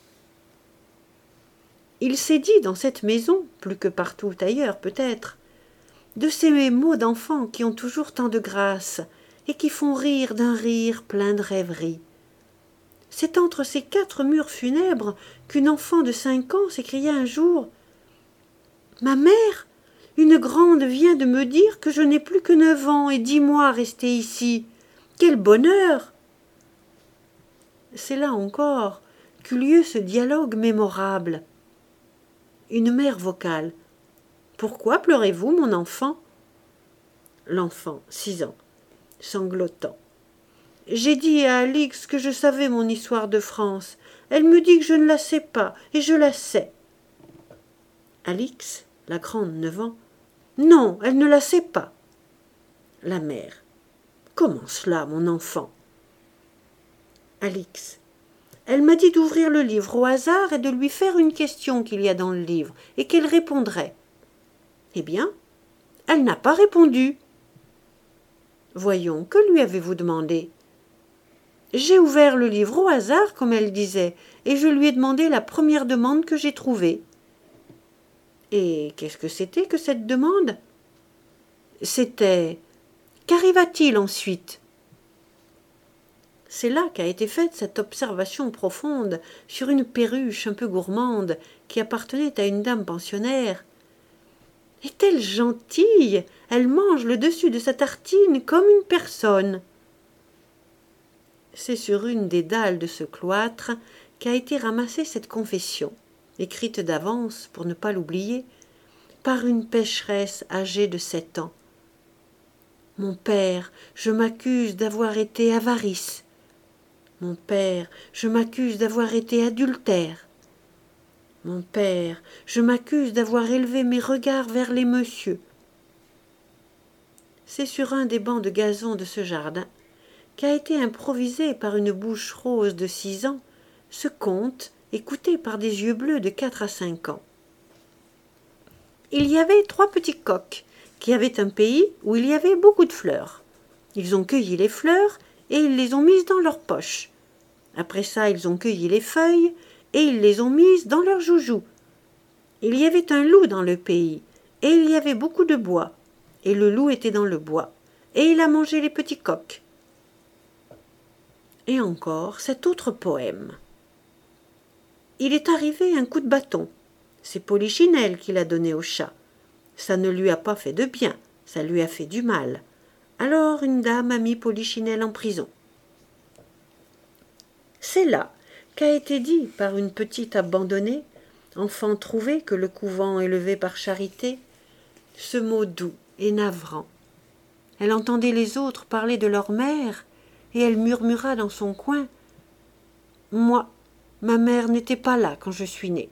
A: Il s'est dit dans cette maison, plus que partout ailleurs peut-être, de ces mots d'enfants qui ont toujours tant de grâce et qui font rire d'un rire plein de rêverie. C'est entre ces quatre murs funèbres qu'une enfant de cinq ans s'écria un jour « Ma mère, une grande vient de me dire que je n'ai plus que neuf ans et dix mois restés ici. Quel bonheur !» C'est là encore qu'eut lieu ce dialogue mémorable. Une mère vocale. « Pourquoi pleurez-vous, mon enfant ?» L'enfant, six ans, sanglotant. « J'ai dit à Alix que je savais mon histoire de France. Elle me dit que je ne la sais pas, et je la sais. » Alix, la grande, neuf ans. « Non, elle ne la sait pas. » La mère. « Comment cela, mon enfant ?» Alix. Elle m'a dit d'ouvrir le livre au hasard et de lui faire une question qu'il y a dans le livre, et qu'elle répondrait. Eh bien, elle n'a pas répondu. Voyons, que lui avez-vous demandé? J'ai ouvert le livre au hasard, comme elle disait, et je lui ai demandé la première demande que j'ai trouvée. Et qu'est-ce que c'était que cette demande? C'était « Qu'arriva-t-il ensuite ?» C'est là qu'a été faite cette observation profonde sur une perruche un peu gourmande qui appartenait à une dame pensionnaire. Est-elle gentille? Elle mange le dessus de sa tartine comme une personne. C'est sur une des dalles de ce cloître qu'a été ramassée cette confession, écrite d'avance pour ne pas l'oublier, par une pécheresse âgée de sept ans. Mon père, je m'accuse d'avoir été avarice. Mon père, je m'accuse d'avoir été adultère. Mon père, je m'accuse d'avoir élevé mes regards vers les messieurs. C'est sur un des bancs de gazon de ce jardin qu'a été improvisé par une bouche rose de six ans ce conte écouté par des yeux bleus de quatre à cinq ans. Il y avait trois petits coqs qui avaient un pays où il y avait beaucoup de fleurs. Ils ont cueilli les fleurs et ils les ont mises dans leurs poches. Après ça, ils ont cueilli les feuilles et ils les ont mises dans leurs joujoux. Il y avait un loup dans le pays, et il y avait beaucoup de bois, et le loup était dans le bois, et il a mangé les petits coqs. Et encore cet autre poème. Il est arrivé un coup de bâton. C'est Polichinelle qui l'a donné au chat. Ça ne lui a pas fait de bien, ça lui a fait du mal. Alors une dame a mis Polichinelle en prison. C'est là qu'a été dit par une petite abandonnée, enfant trouvé que le couvent élevait par charité, ce mot doux et navrant. Elle entendait les autres parler de leur mère, et elle murmura dans son coin « Moi, ma mère n'était pas là quand je suis née. »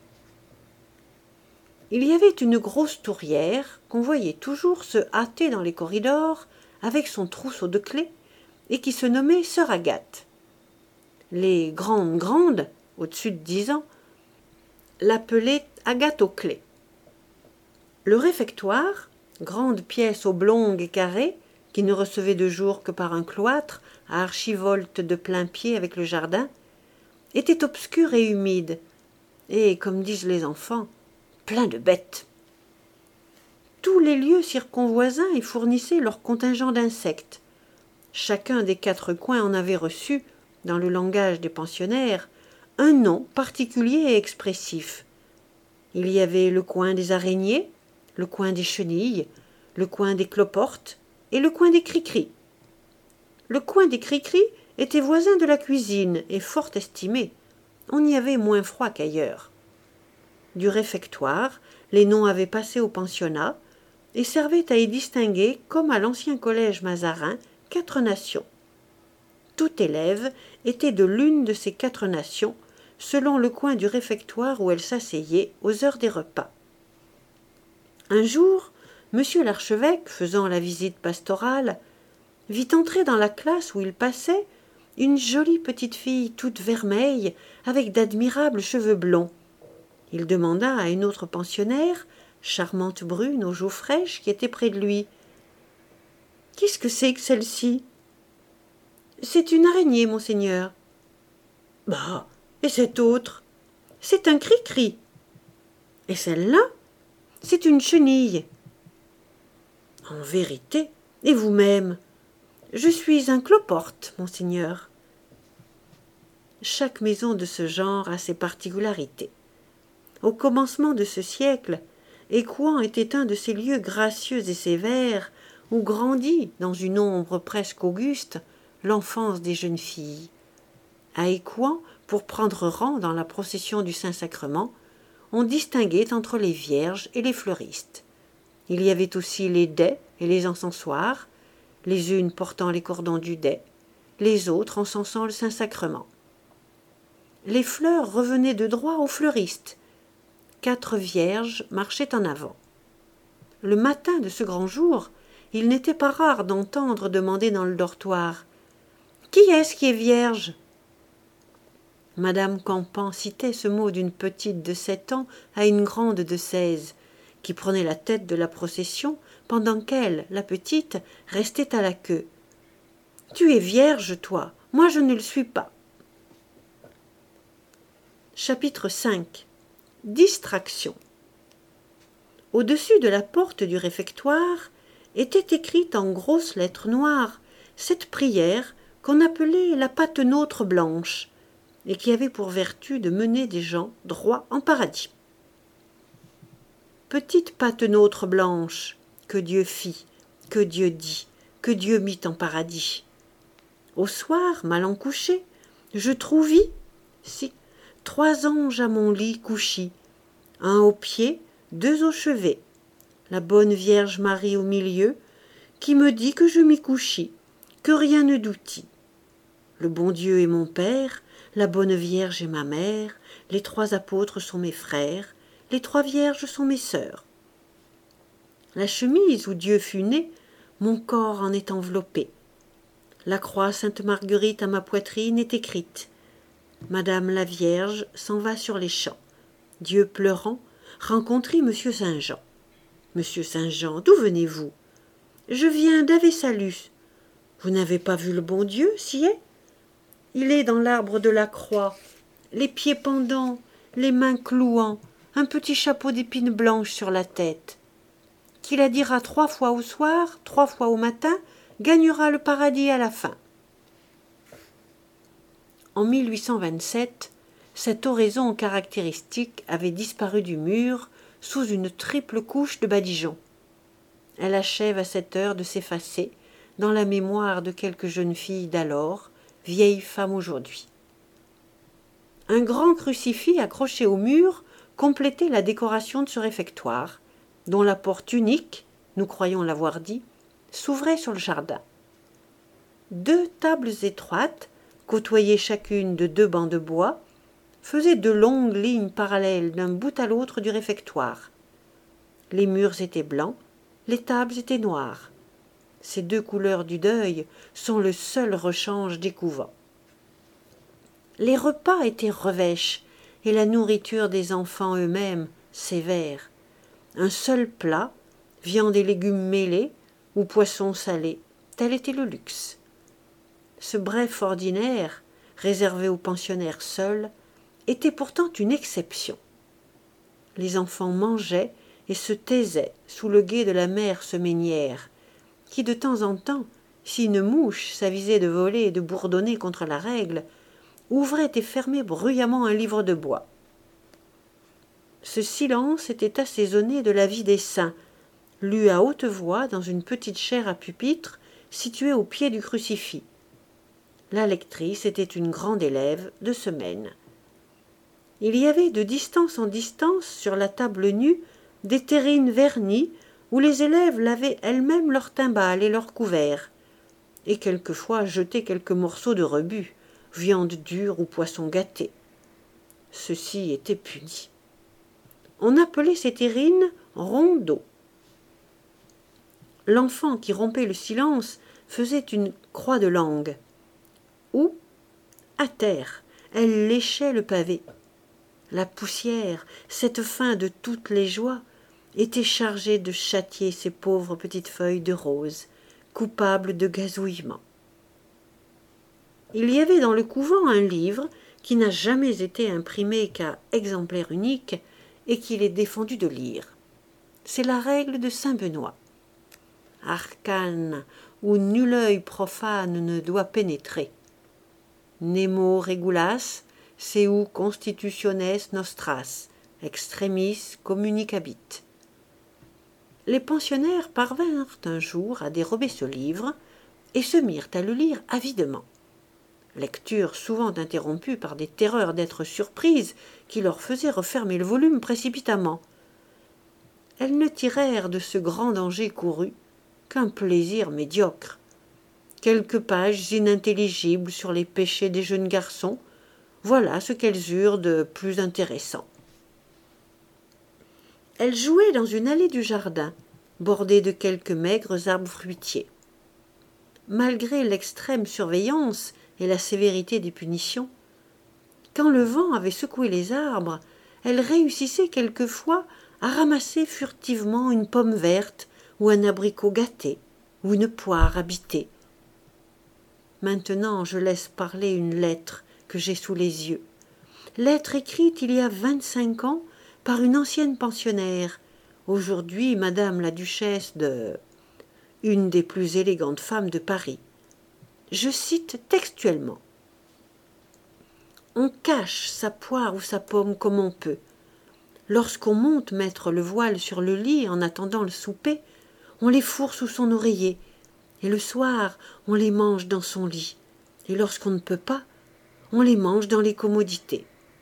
A: Il y avait une grosse tourière qu'on voyait toujours se hâter dans les corridors avec son trousseau de clés et qui se nommait Sœur Agathe. Les grandes grandes, au-dessus de dix ans, l'appelaient Agathe aux clés. Le réfectoire, grande pièce oblongue et carrée, qui ne recevait de jour que par un cloître à archivolte de plein pied avec le jardin, était obscur et humide, et, comme disent les enfants, plein de bêtes. Tous les lieux circonvoisins y fournissaient leur contingent d'insectes. Chacun des quatre coins en avait reçu, dans le langage des pensionnaires, un nom particulier et expressif. Il y avait le coin des araignées, le coin des chenilles, le coin des cloportes et le coin des cricris. Le coin des cricris était voisin de la cuisine et fort estimé. On y avait moins froid qu'ailleurs. Du réfectoire, les noms avaient passé au pensionnat et servaient à y distinguer, comme à l'ancien collège Mazarin, quatre nations. Tout élève était de l'une de ces quatre nations, selon le coin du réfectoire où elle s'asseyait aux heures des repas. Un jour, monsieur l'archevêque, faisant la visite pastorale, vit entrer dans la classe où il passait une jolie petite fille toute vermeille avec d'admirables cheveux blonds. Il demanda à une autre pensionnaire, charmante brune aux joues fraîches, qui était près de lui. « Qu'est-ce que c'est que celle-ci ?»« C'est une araignée, monseigneur. »« Bah, et cette autre ?»« C'est un cri-cri. »« Et celle-là ?»« C'est une chenille. »« En vérité, et vous-même ?»« Je suis un cloporte, monseigneur. » Chaque maison de ce genre a ses particularités. Au commencement de ce siècle, Écouen était un de ces lieux gracieux et sévères où grandit, dans une ombre presque auguste, l'enfance des jeunes filles. À Écouen, pour prendre rang dans la procession du Saint-Sacrement, on distinguait entre les vierges et les fleuristes. Il y avait aussi les dais et les encensoirs, les unes portant les cordons du dais, les autres encensant le Saint-Sacrement. Les fleurs revenaient de droit aux fleuristes. Quatre vierges marchaient en avant. Le matin de ce grand jour, il n'était pas rare d'entendre demander dans le dortoir « Qui est-ce qui est vierge ?» Madame Campan citait ce mot d'une petite de sept ans à une grande de seize, qui prenait la tête de la procession pendant qu'elle, la petite, restait à la queue. « Tu es vierge, toi, moi je ne le suis pas. » Chapitre cinq. Distraction. Au-dessus de la porte du réfectoire était écrite en grosses lettres noires cette prière qu'on appelait la patenôtre blanche et qui avait pour vertu de mener des gens droit en paradis. Petite patenôtre blanche, que Dieu fit, que Dieu dit, que Dieu mit en paradis. Au soir, mal en couché, je trouvis, si, trois anges à mon lit couchis, un au pied, deux au chevet, la bonne Vierge Marie au milieu, qui me dit que je m'y couchis, que rien ne doutis. Le bon Dieu est mon Père, la bonne Vierge est ma mère, les trois apôtres sont mes frères, les trois vierges sont mes sœurs. La chemise où Dieu fut né, mon corps en est enveloppé. La croix Sainte-Marguerite à ma poitrine est écrite. Madame la Vierge s'en va sur les champs. Dieu pleurant, rencontrit Monsieur Saint-Jean. Monsieur Saint-Jean, d'où venez-vous? Je viens d'Ave-Salus. Vous n'avez pas vu le bon Dieu, si est? Il est dans l'arbre de la croix, les pieds pendants, les mains clouant, un petit chapeau d'épines blanches sur la tête. Qui la dira trois fois au soir, trois fois au matin, gagnera le paradis à la fin. En mille huit cent vingt-sept, cette oraison caractéristique avait disparu du mur sous une triple couche de badigeons. Elle achève à cette heure de s'effacer dans la mémoire de quelques jeunes filles d'alors, vieilles femmes aujourd'hui. Un grand crucifix accroché au mur complétait la décoration de ce réfectoire, dont la porte unique, nous croyons l'avoir dit, s'ouvrait sur le jardin. Deux tables étroites, côtoyées chacune de deux bancs de bois, faisaient de longues lignes parallèles d'un bout à l'autre du réfectoire. Les murs étaient blancs, les tables étaient noires. Ces deux couleurs du deuil sont le seul rechange des couvents. Les repas étaient revêches et la nourriture des enfants eux-mêmes sévère. Un seul plat, viande et légumes mêlés ou poisson salé, tel était le luxe. Ce bref ordinaire, réservé aux pensionnaires seuls, était pourtant une exception. Les enfants mangeaient et se taisaient sous le guet de la mère semainière, qui de temps en temps, si une mouche s'avisait de voler et de bourdonner contre la règle, ouvrait et fermait bruyamment un livre de bois. Ce silence était assaisonné de la vie des saints, lut à haute voix dans une petite chaire à pupitre située au pied du crucifix. La lectrice était une grande élève de semaine. Il y avait de distance en distance sur la table nue des terrines vernies où les élèves lavaient elles-mêmes leurs timbales et leurs couverts, et quelquefois jetaient quelques morceaux de rebut, viande dure ou poisson gâté. Ceci était puni. On appelait ces terrines rondeaux. L'enfant qui rompait le silence faisait une croix de langue, ou, à terre, elle léchait le pavé. La poussière, cette fin de toutes les joies, était chargée de châtier ces pauvres petites feuilles de rose, coupables de gazouillement. Il y avait dans le couvent un livre qui n'a jamais été imprimé qu'à exemplaire unique et qu'il est défendu de lire. C'est la règle de saint Benoît. Arcane où nul œil profane ne doit pénétrer. Nemo regulas, seu constitutiones nostras, extremis communicabit. Les pensionnaires parvinrent un jour à dérober ce livre et se mirent à le lire avidement. Lecture souvent interrompue par des terreurs d'être surprises qui leur faisaient refermer le volume précipitamment. Elles ne tirèrent de ce grand danger couru qu'un plaisir médiocre. Quelques pages inintelligibles sur les péchés des jeunes garçons, voilà ce qu'elles eurent de plus intéressant. Elles jouaient dans une allée du jardin, bordée de quelques maigres arbres fruitiers. Malgré l'extrême surveillance et la sévérité des punitions, quand le vent avait secoué les arbres, elles réussissaient quelquefois à ramasser furtivement une pomme verte ou un abricot gâté ou une poire habitée. Maintenant, je laisse parler une lettre que j'ai sous les yeux. Lettre écrite il y a vingt-cinq ans par une ancienne pensionnaire, aujourd'hui madame la duchesse de... une des plus élégantes femmes de Paris. Je cite textuellement. On cache sa poire ou sa pomme comme on peut. Lorsqu'on monte mettre le voile sur le lit en attendant le souper, on les fourre sous son oreiller, et le soir, on les mange dans son lit, et lorsqu'on ne peut pas, on les mange dans les commodités.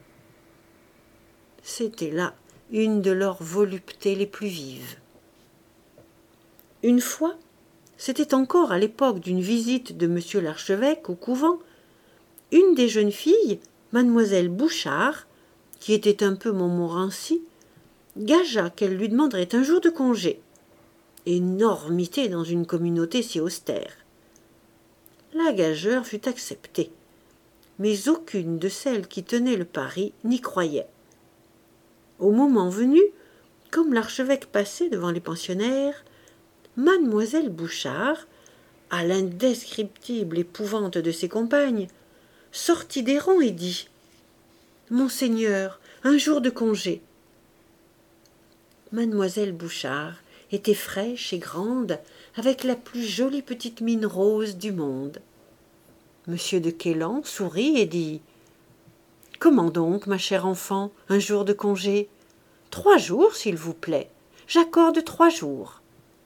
A: C'était là une de leurs voluptés les plus vives. Une fois, c'était encore à l'époque d'une visite de monsieur l'archevêque au couvent, une des jeunes filles, mademoiselle Bouchard, qui était un peu Montmorency, gagea qu'elle lui demanderait un jour de congé. Énormité dans une communauté si austère. La gageure fut acceptée, mais aucune de celles qui tenaient le pari n'y croyait. Au moment venu, comme l'archevêque passait devant les pensionnaires, mademoiselle Bouchard, à l'indescriptible épouvante de ses compagnes, sortit des rangs et dit « Monseigneur, un jour de congé !» Mademoiselle Bouchard était fraîche et grande, avec la plus jolie petite mine rose du monde. Monsieur de Quélan sourit et dit « Comment donc, ma chère enfant, un jour de congé ? Trois jours, s'il vous plaît. J'accorde trois jours. »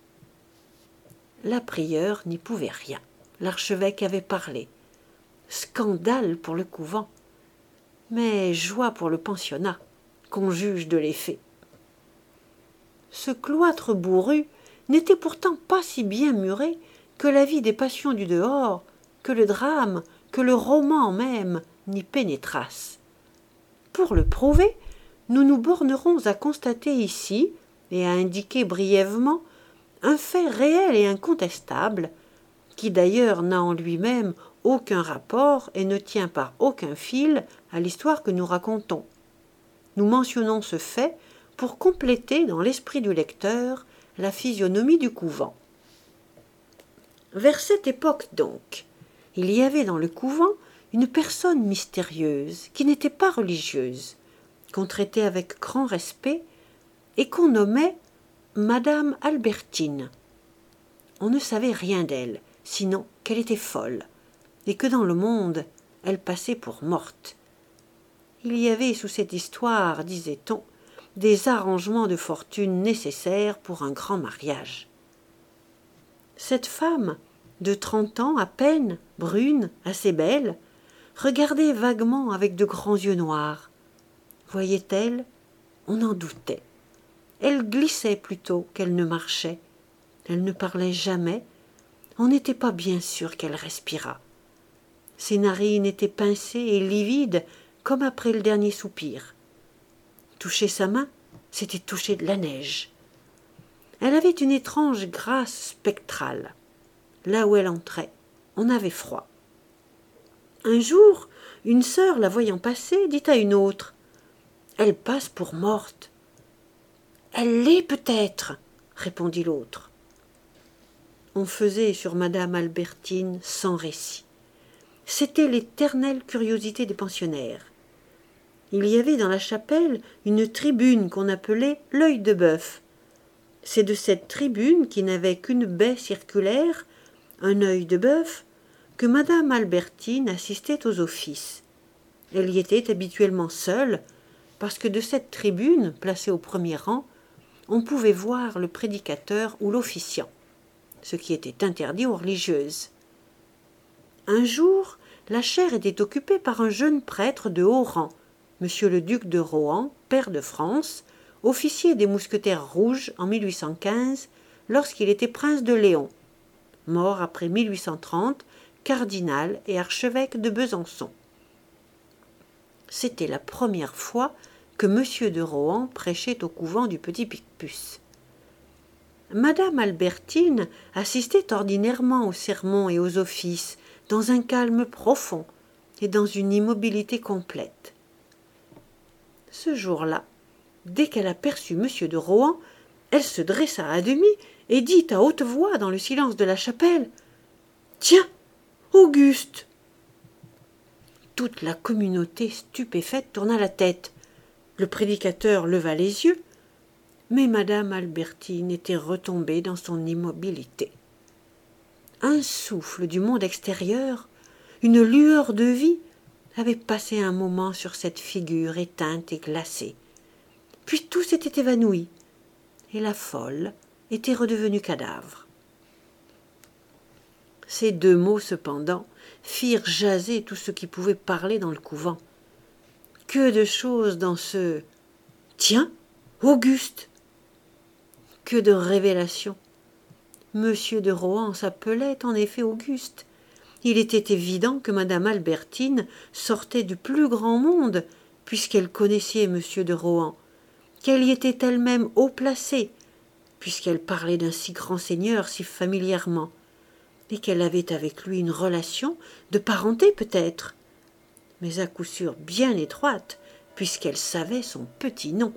A: La prieure n'y pouvait rien. L'archevêque avait parlé. Scandale pour le couvent, mais joie pour le pensionnat, qu'on juge de l'effet. Ce cloître bourru n'était pourtant pas si bien muré que la vie des passions du dehors, que le drame, que le roman même n'y pénétrassent. Pour le prouver, nous nous bornerons à constater ici, et à indiquer brièvement, un fait réel et incontestable, qui d'ailleurs n'a en lui-même aucun rapport et ne tient par aucun fil à l'histoire que nous racontons. Nous mentionnons ce fait pour compléter dans l'esprit du lecteur la physionomie du couvent. Vers cette époque donc, il y avait dans le couvent une personne mystérieuse qui n'était pas religieuse, qu'on traitait avec grand respect et qu'on nommait Madame Albertine. On ne savait rien d'elle, sinon qu'elle était folle, et que dans le monde, elle passait pour morte. Il y avait sous cette histoire, disait-on, des arrangements de fortune nécessaires pour un grand mariage. Cette femme, de trente ans à peine, brune, assez belle, regardait vaguement avec de grands yeux noirs. Voyait-elle? On en doutait. Elle glissait plutôt qu'elle ne marchait. Elle ne parlait jamais. On n'était pas bien sûr qu'elle respirât. Ses narines étaient pincées et livides comme après le dernier soupir. Toucher sa main, c'était toucher de la neige. Elle avait une étrange grâce spectrale. Là où elle entrait, on avait froid. Un jour, une sœur, la voyant passer, dit à une autre « Elle passe pour morte. »« Elle l'est peut-être, » répondit l'autre. On faisait sur madame Albertine sans récit. C'était l'éternelle curiosité des pensionnaires. Il y avait dans la chapelle une tribune qu'on appelait l'œil de bœuf. C'est de cette tribune qui n'avait qu'une baie circulaire, un œil de bœuf, que madame Albertine assistait aux offices. Elle y était habituellement seule, parce que de cette tribune, placée au premier rang, on pouvait voir le prédicateur ou l'officiant, ce qui était interdit aux religieuses. Un jour, la chaire était occupée par un jeune prêtre de haut rang, monsieur le duc de Rohan, pair de France, officier des mousquetaires rouges en mille huit cent quinze, lorsqu'il était prince de Léon, mort après mille huit cent trente, cardinal et archevêque de Besançon. C'était la première fois que monsieur de Rohan prêchait au couvent du Petit Picpus. Madame Albertine assistait ordinairement aux sermons et aux offices, dans un calme profond et dans une immobilité complète. Ce jour-là, dès qu'elle aperçut monsieur de Rohan, elle se dressa à demi et dit à haute voix dans le silence de la chapelle « Tiens, Auguste !» Toute la communauté stupéfaite tourna la tête. Le prédicateur leva les yeux, mais madame Albertine était retombée dans son immobilité. Un souffle du monde extérieur, une lueur de vie, avait passé un moment sur cette figure éteinte et glacée. Puis tout s'était évanoui, et la folle était redevenue cadavre. Ces deux mots, cependant, firent jaser tout ce qui pouvait parler dans le couvent. Que de choses dans ce « Tiens, Auguste !» Que de révélations. Monsieur de Rohan s'appelait en effet Auguste. Il était évident que madame Albertine sortait du plus grand monde, puisqu'elle connaissait monsieur de Rohan, qu'elle y était elle-même haut placée, puisqu'elle parlait d'un si grand seigneur si familièrement, et qu'elle avait avec lui une relation de parenté peut-être, mais à coup sûr bien étroite, puisqu'elle savait son petit nom.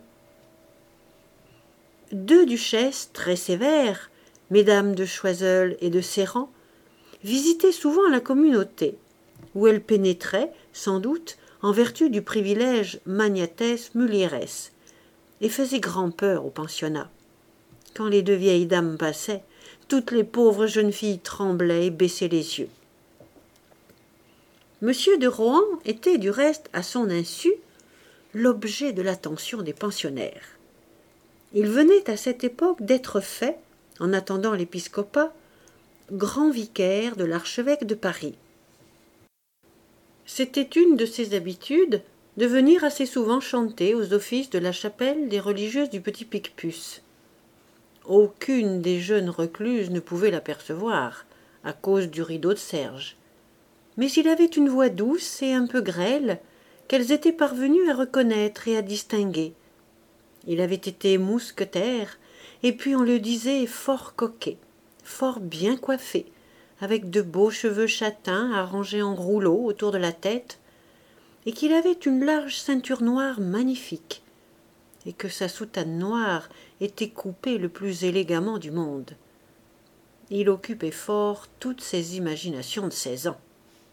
A: Deux duchesses très sévères, mesdames de Choiseul et de Serrant, visitaient souvent la communauté, où elles pénétraient, sans doute, en vertu du privilège magnates mulieres, et faisaient grand-peur au pensionnat. Quand les deux vieilles dames passaient, toutes les pauvres jeunes filles tremblaient et baissaient les yeux. Monsieur de Rohan était, du reste, à son insu, l'objet de l'attention des pensionnaires. Il venait à cette époque d'être fait, en attendant l'épiscopat, grand vicaire de l'archevêque de Paris. C'était une de ses habitudes de venir assez souvent chanter aux offices de la chapelle des religieuses du Petit Picpus. Aucune des jeunes recluses ne pouvait l'apercevoir, à cause du rideau de serge. Mais il avait une voix douce et un peu grêle, qu'elles étaient parvenues à reconnaître et à distinguer. Il avait été mousquetaire, et puis on le disait fort coquet, fort bien coiffé, avec de beaux cheveux châtains arrangés en rouleaux autour de la tête, et qu'il avait une large ceinture noire magnifique, et que sa soutane noire était coupée le plus élégamment du monde. Il occupait fort toutes ses imaginations de seize ans.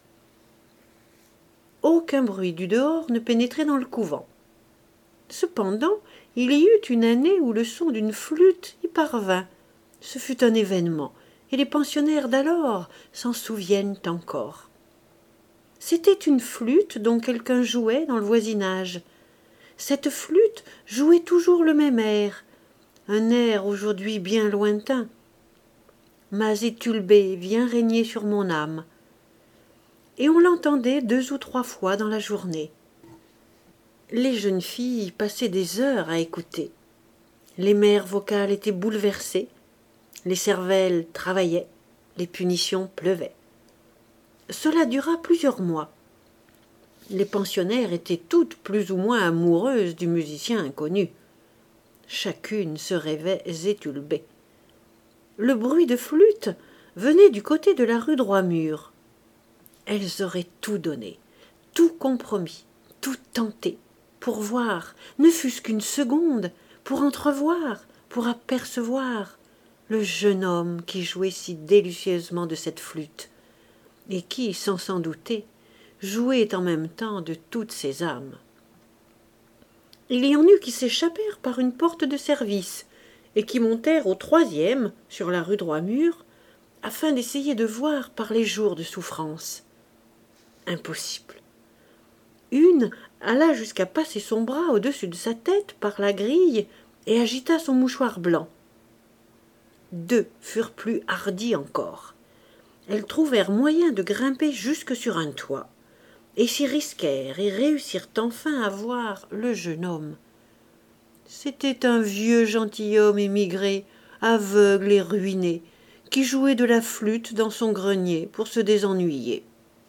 A: Aucun bruit du dehors ne pénétrait dans le couvent. Cependant, il y eut une année où le son d'une flûte y parvint. Ce fut un événement, et les pensionnaires d'alors s'en souviennent encore. C'était une flûte dont quelqu'un jouait dans le voisinage. cette flûte jouait toujours le même air, un air aujourd'hui bien lointain. Mazétulbé, viens régner sur mon âme. Et on l'entendait deux ou trois fois dans la journée. Les jeunes filles passaient des heures à écouter. Les mères vocales étaient bouleversées, les cervelles travaillaient, les punitions pleuvaient. Cela dura plusieurs mois. Les pensionnaires étaient toutes plus ou moins amoureuses du musicien inconnu. Chacune se rêvait Zétulbé. Le bruit de flûte venait du côté de la rue Droit-Mur. Elles auraient tout donné, tout compromis, tout tenté, pour voir, ne fût-ce qu'une seconde, pour entrevoir, pour apercevoir le jeune homme qui jouait si délicieusement de cette flûte, et qui, sans s'en douter, jouait en même temps de toutes ses âmes. Il y en eut qui s'échappèrent par une porte de service, et qui montèrent au troisième, sur la rue Droit-Mur, afin d'essayer de voir par les jours de souffrance. Impossible. Une alla jusqu'à passer son bras au-dessus de sa tête par la grille et agita son mouchoir blanc. Deux furent plus hardies encore. Elles trouvèrent moyen de grimper jusque sur un toit, et s'y risquèrent et réussirent enfin à voir le jeune homme. C'était un vieux gentilhomme émigré, aveugle et ruiné, qui jouait de la flûte dans son grenier pour se désennuyer.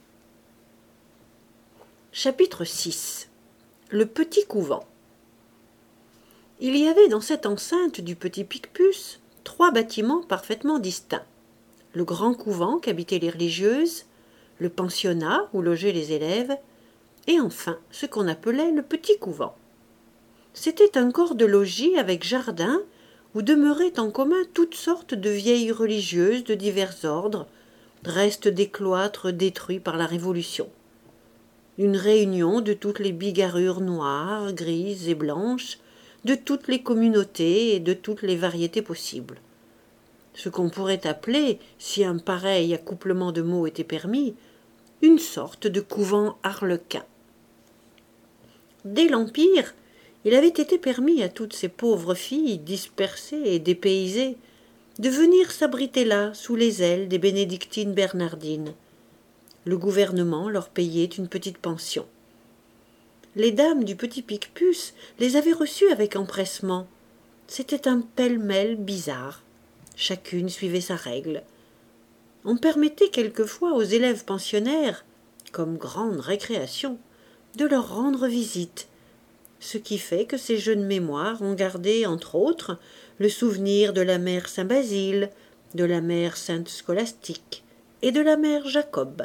A: Chapitre six. Le petit couvent. Il y avait dans cette enceinte du petit Picpus trois bâtiments parfaitement distincts. Le grand couvent qu'habitaient les religieuses, le pensionnat où logeaient les élèves, et enfin ce qu'on appelait le petit couvent. C'était un corps de logis avec jardin où demeuraient en commun toutes sortes de vieilles religieuses de divers ordres, restes des cloîtres détruits par la Révolution. Une réunion de toutes les bigarrures noires, grises et blanches, de toutes les communautés et de toutes les variétés possibles. Ce qu'on pourrait appeler, si un pareil accouplement de mots était permis, une sorte de couvent arlequin. Dès l'Empire, il avait été permis à toutes ces pauvres filles dispersées et dépaysées de venir s'abriter là sous les ailes des bénédictines bernardines. Le gouvernement leur payait une petite pension. Les dames du petit Picpus les avaient reçues avec empressement. C'était un pêle-mêle bizarre. Chacune suivait sa règle. On permettait quelquefois aux élèves pensionnaires, comme grande récréation, de leur rendre visite, ce qui fait que ces jeunes mémoires ont gardé, entre autres, le souvenir de la mère Saint-Basile, de la mère Sainte-Scolastique et de la mère Jacob.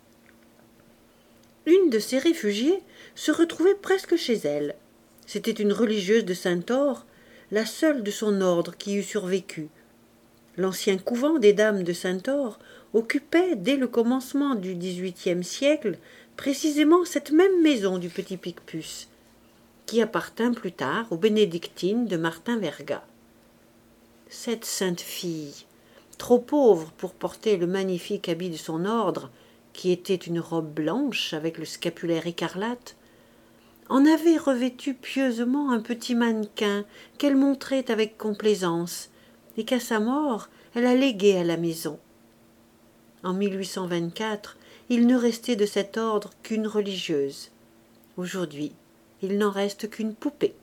A: Une de ces réfugiées se retrouvait presque chez elle. C'était une religieuse de Saint-Or, la seule de son ordre qui eût survécu. L'ancien couvent des dames de Saint-Or occupait, dès le commencement du dix-huitième siècle, précisément cette même maison du petit Picpus, qui appartint plus tard aux bénédictines de Martin Verga. Cette sainte fille, trop pauvre pour porter le magnifique habit de son ordre, qui était une robe blanche avec le scapulaire écarlate, en avait revêtu pieusement un petit mannequin qu'elle montrait avec complaisance, et qu'à sa mort elle a légué à la maison. En mille huit cent vingt-quatre, il ne restait de cet ordre qu'une religieuse. Aujourd'hui, il n'en reste qu'une poupée.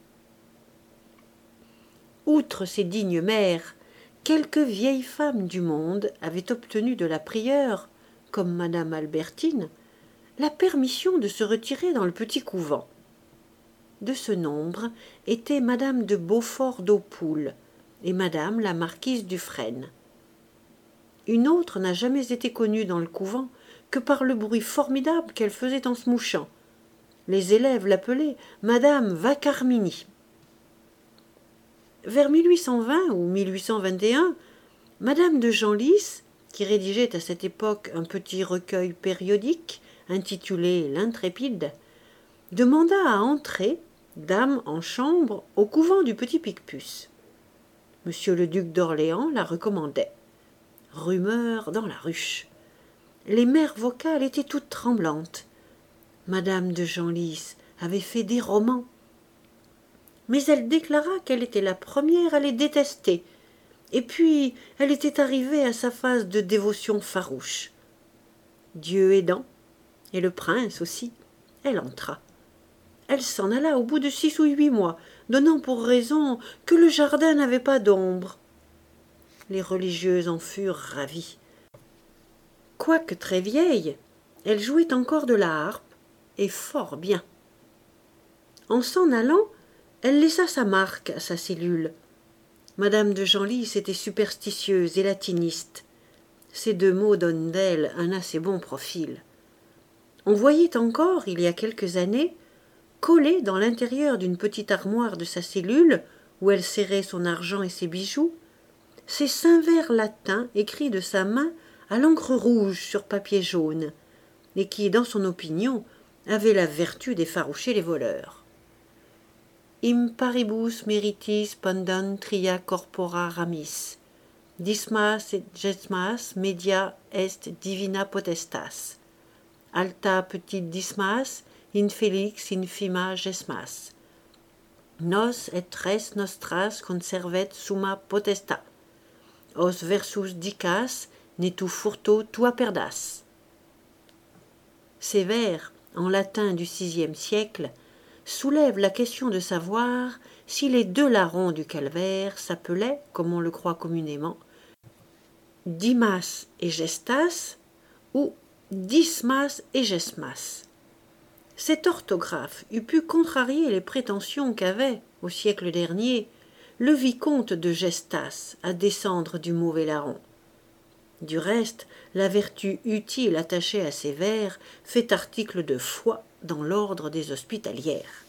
A: Outre ces dignes mères, quelques vieilles femmes du monde avaient obtenu de la prieure, comme madame Albertine, la permission de se retirer dans le petit couvent. De ce nombre était madame de Beaufort d'Aupoul et madame la marquise Dufresne. Une autre n'a jamais été connue dans le couvent que par le bruit formidable qu'elle faisait en se mouchant. Les élèves l'appelaient madame Vacarmini. Vers mille huit cent vingt ou mille huit cent vingt et un, madame de Genlis, qui rédigeait à cette époque un petit recueil périodique intitulé L'Intrépide, demanda à entrer, dame en chambre, au couvent du petit Picpus. Monsieur le duc d'Orléans la recommandait. Rumeur dans la ruche. Les mères vocales étaient toutes tremblantes. Madame de Genlis avait fait des romans. mais elle déclara qu'elle était la première à les détester, et puis elle était arrivée à sa phase de dévotion farouche. Dieu aidant, et le prince aussi, elle entra. Elle s'en alla au bout de six ou huit mois, donnant pour raison que le jardin n'avait pas d'ombre. Les religieuses en furent ravies. Quoique très vieille, elle jouait encore de la harpe, et fort bien. En s'en allant, elle laissa sa marque à sa cellule. Madame de Genlis était superstitieuse et latiniste. Ces deux mots donnent d'elle un assez bon profil. On voyait encore, il y a quelques années, collé dans l'intérieur d'une petite armoire de sa cellule, où elle serrait son argent et ses bijoux, ces saints vers latins écrits de sa main à l'encre rouge sur papier jaune, et qui, dans son opinion, avaient la vertu d'effaroucher les voleurs. Imparibus meritis pendant tria corpora ramis, dismas et gesmas media est divina potestas, alta petit dismas, infelix infima gesmas, nos et res nostras conservet summa potesta, os versus dicas ne tu furto tua perdas. Ces vers, en latin du sixième siècle, soulèvent la question de savoir si les deux larrons du calvaire s'appelaient, comme on le croit communément, Dimas et Gestas ou Dismas et Gesmas. Cette orthographe eût pu contrarier les prétentions qu'avait, au siècle dernier, le vicomte de Gestas à descendre du mauvais larron. Du reste, la vertu utile attachée à ces vers fait article de foi dans l'ordre des hospitalières.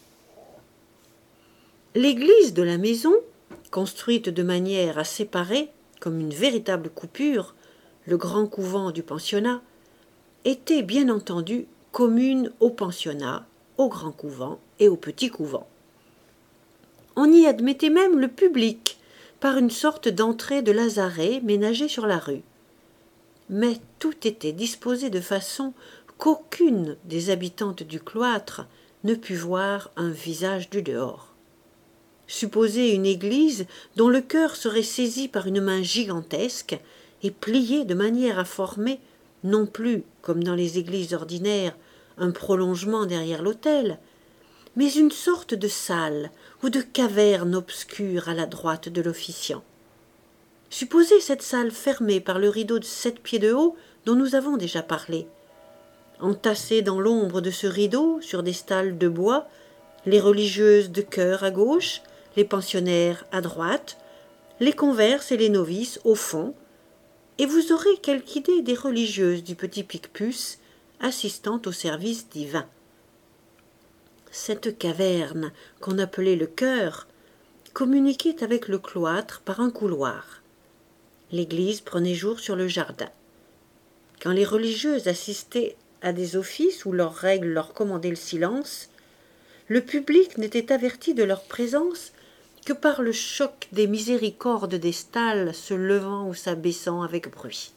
A: L'église de la maison, construite de manière à séparer, comme une véritable coupure, le grand couvent du pensionnat, était bien entendu commune au pensionnat, au grand couvent et au petit couvent. On y admettait même le public par une sorte d'entrée de lazaret ménagée sur la rue. Mais tout était disposé de façon qu'aucune des habitantes du cloître ne put voir un visage du dehors. Supposez une église dont le chœur serait saisi par une main gigantesque et plié de manière à former, non plus, comme dans les églises ordinaires, un prolongement derrière l'autel, mais une sorte de salle ou de caverne obscure à la droite de l'officiant. Supposez cette salle fermée par le rideau de sept pieds de haut dont nous avons déjà parlé. Entassées dans l'ombre de ce rideau, sur des stalles de bois, les religieuses de chœur à gauche, les pensionnaires à droite, les converses et les novices au fond, et vous aurez quelque idée des religieuses du petit Picpus assistant au service divin. Cette caverne, qu'on appelait le chœur, communiquait avec le cloître par un couloir. L'église prenait jour sur le jardin. Quand les religieuses assistaient à des offices où leurs règles leur commandaient le silence, le public n'était averti de leur présence que par le choc des miséricordes des stalles se levant ou s'abaissant avec bruit.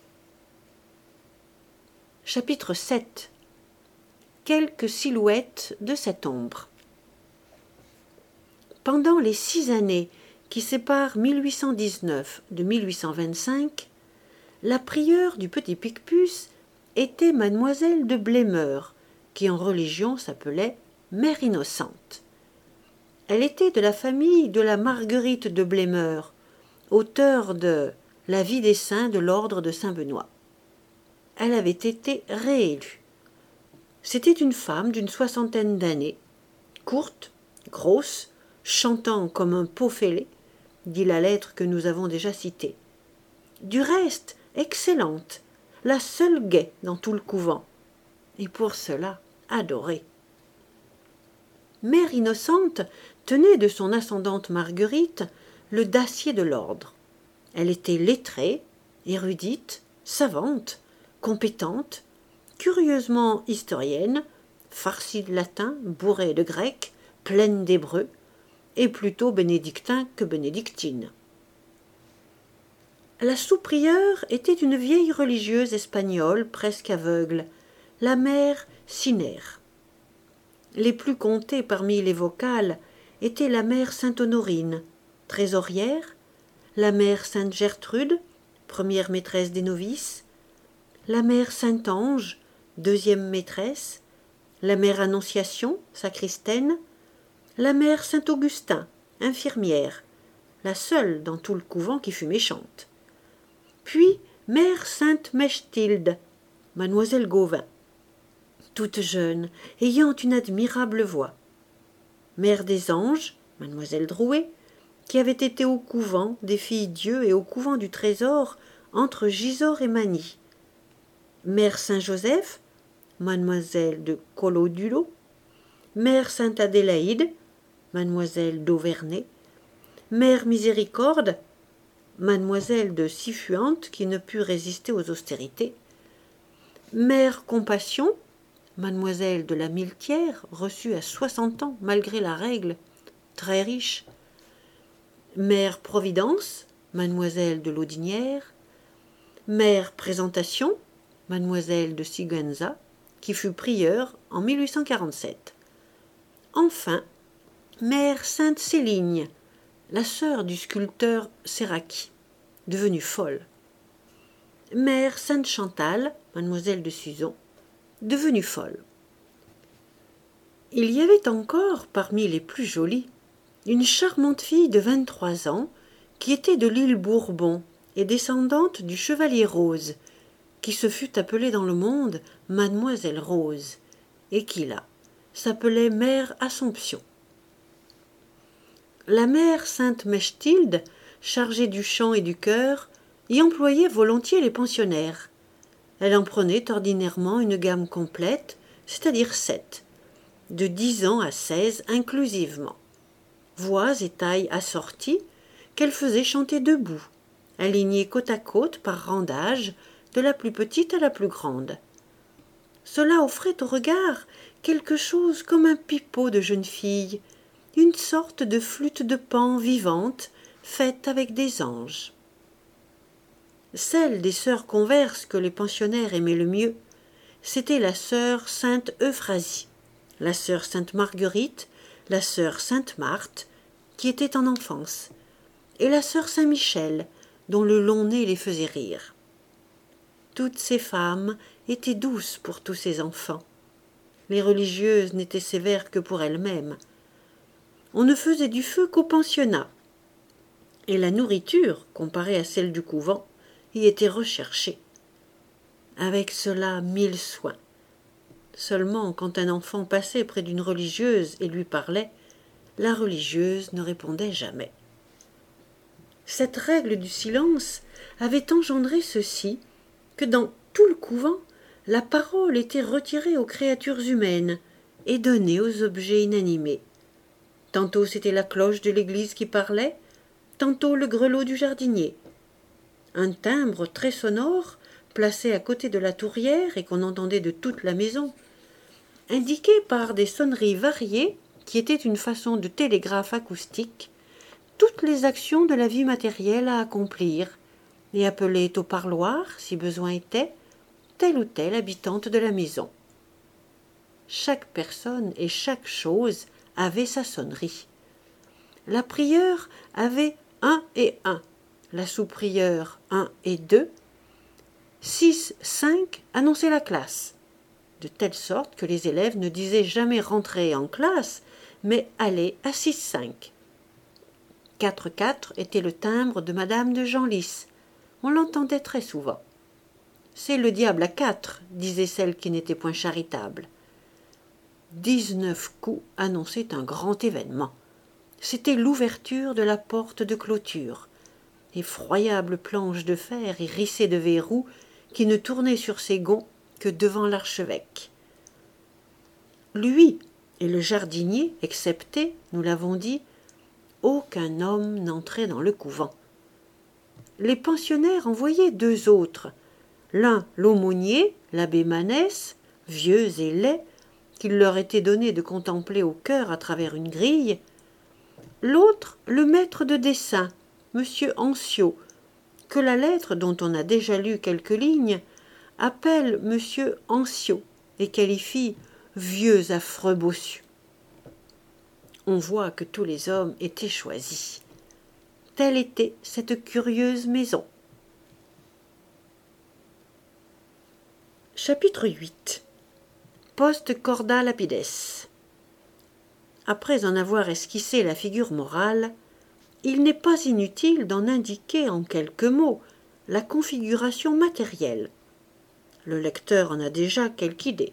A: Chapitre sept. Quelques silhouettes de cette ombre. Pendant les six années qui séparent mille huit cent dix-neuf de mille huit cent vingt-cinq, la prieure du petit Picpus était mademoiselle de Blemeur, qui en religion s'appelait Mère Innocente. Elle était de la famille de la Marguerite de Blemeur, auteure de La vie des saints de l'ordre de Saint-Benoît. Elle avait été réélue. C'était une femme d'une soixantaine d'années, courte, grosse, chantant comme un pot fêlé, dit la lettre que nous avons déjà citée. Du reste, excellente, la seule gaie dans tout le couvent, et pour cela adorée. Mère Innocente tenait de son ascendante Marguerite le dacier de l'ordre. Elle était lettrée, érudite, savante, compétente, curieusement historienne, farcie de latin, bourrée de grec, pleine d'hébreu, et plutôt bénédictin que bénédictine. La sous-prieure était une vieille religieuse espagnole presque aveugle, la mère Siner. Les plus comptées parmi les vocales était la mère Sainte-Honorine, trésorière, la mère Sainte-Gertrude, première maîtresse des novices, la mère Sainte-Ange, deuxième maîtresse, la mère Annonciation, sacristaine, la mère Saint-Augustin, infirmière, la seule dans tout le couvent qui fut méchante. Puis mère Sainte-Mechtilde, mademoiselle Gauvin, toute jeune, ayant une admirable voix. Mère des Anges, mademoiselle Drouet, qui avait été au couvent des Filles-Dieu et au couvent du Trésor entre Gisors et Magny. Mère Saint-Joseph, mademoiselle de Collot-Dulot, mère Sainte-Adélaïde, mademoiselle d'Auverney, mère Miséricorde, mademoiselle de Sifuente qui ne put résister aux austérités, mère Compassion, mademoiselle de la Miletière, reçue à soixante ans malgré la règle, très riche, mère Providence, mademoiselle de Laudinière, mère Présentation, mademoiselle de Siguenza, qui fut prieure en mille huit cent quarante-sept. Enfin, mère Sainte-Céligne, la sœur du sculpteur Séraki, devenue folle. Mère Sainte-Chantal, mademoiselle de Suzon, devenue folle. Il y avait encore, parmi les plus jolies, une charmante fille de vingt-trois ans qui était de l'île Bourbon et descendante du chevalier Rose, qui se fut appelée dans le monde Mademoiselle Rose, et qui, là, s'appelait Mère Assomption. La mère Sainte-Mechtilde, chargée du chant et du chœur, y employait volontiers les pensionnaires. Elle en prenait ordinairement une gamme complète, c'est-à-dire sept, de dix ans à seize inclusivement. Voix et tailles assorties qu'elle faisait chanter debout, alignées côte à côte par rang d'âge, de la plus petite à la plus grande. Cela offrait au regard quelque chose comme un pipeau de jeune fille, une sorte de flûte de Pan vivante, faite avec des anges. Celle des sœurs converses que les pensionnaires aimaient le mieux, c'était la sœur Sainte Euphrasie, la sœur Sainte Marguerite, la sœur Sainte Marthe, qui était en enfance, et la sœur Saint-Michel, dont le long nez les faisait rire. Toutes ces femmes étaient douces pour tous ces enfants. Les religieuses n'étaient sévères que pour elles-mêmes. On ne faisait du feu qu'au pensionnat, et la nourriture, comparée à celle du couvent, y était recherchée. Avec cela mille soins. Seulement, quand un enfant passait près d'une religieuse et lui parlait, la religieuse ne répondait jamais. Cette règle du silence avait engendré ceci, que dans tout le couvent, la parole était retirée aux créatures humaines et donnée aux objets inanimés. Tantôt c'était la cloche de l'église qui parlait, tantôt le grelot du jardinier. Un timbre très sonore, placé à côté de la tourière et qu'on entendait de toute la maison, indiquait par des sonneries variées, qui étaient une façon de télégraphe acoustique, toutes les actions de la vie matérielle à accomplir, et appelait au parloir, si besoin était, telle ou telle habitante de la maison. Chaque personne et chaque chose avait sa sonnerie. La prieure avait un et un, la sous-prieure un et deux, six, cinq annonçait la classe, de telle sorte que les élèves ne disaient jamais rentrer en classe, mais aller à six cinq. quatre quatre était le timbre de madame de Genlis. On l'entendait très souvent. C'est le diable à quatre, disait celle qui n'était point charitable. Dix-neuf coups annonçaient un grand événement. C'était l'ouverture de la porte de clôture, effroyable planche de fer hérissée de verrous qui ne tournait sur ses gonds que devant l'archevêque. Lui et le jardinier, excepté, nous l'avons dit, aucun homme n'entrait dans le couvent. Les pensionnaires envoyaient deux autres, l'un l'aumônier, l'abbé Manès, vieux et laid, qu'il leur était donné de contempler au cœur à travers une grille, l'autre le maître de dessin, monsieur Ancio, que la lettre, dont on a déjà lu quelques lignes, appelle monsieur Ancio et qualifie vieux affreux bossu. On voit que tous les hommes étaient choisis. Telle était cette curieuse maison. Chapitre huit. Post corda lapides. Après en avoir esquissé la figure morale, il n'est pas inutile d'en indiquer en quelques mots la configuration matérielle. Le lecteur en a déjà quelque idée.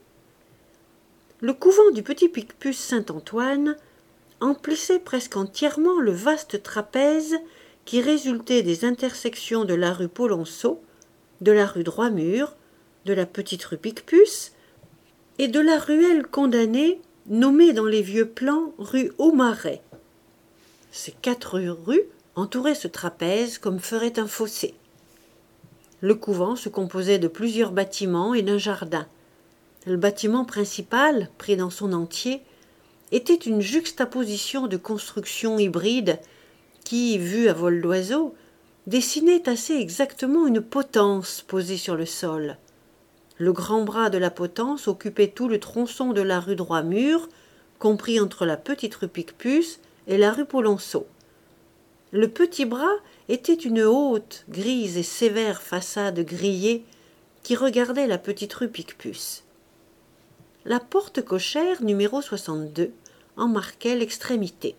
A: Le couvent du Petit Picpus Saint-Antoine emplissait presque entièrement le vaste trapèze qui résultait des intersections de la rue Polonceau, de la rue Droit-Mur, de la petite rue Picpus et de la ruelle condamnée nommée dans les vieux plans rue Aumarais. Ces quatre rues entouraient ce trapèze comme ferait un fossé. Le couvent se composait de plusieurs bâtiments et d'un jardin. Le bâtiment principal, pris dans son entier, était une juxtaposition de constructions hybrides qui, vues à vol d'oiseau, dessinaient assez exactement une potence posée sur le sol. Le grand bras de la potence occupait tout le tronçon de la rue Droit-Mur, compris entre la petite rue Picpus et la rue Polonceau. Le petit bras était une haute, grise et sévère façade grillée qui regardait la petite rue Picpus. La porte cochère numéro soixante-deux en marquait l'extrémité.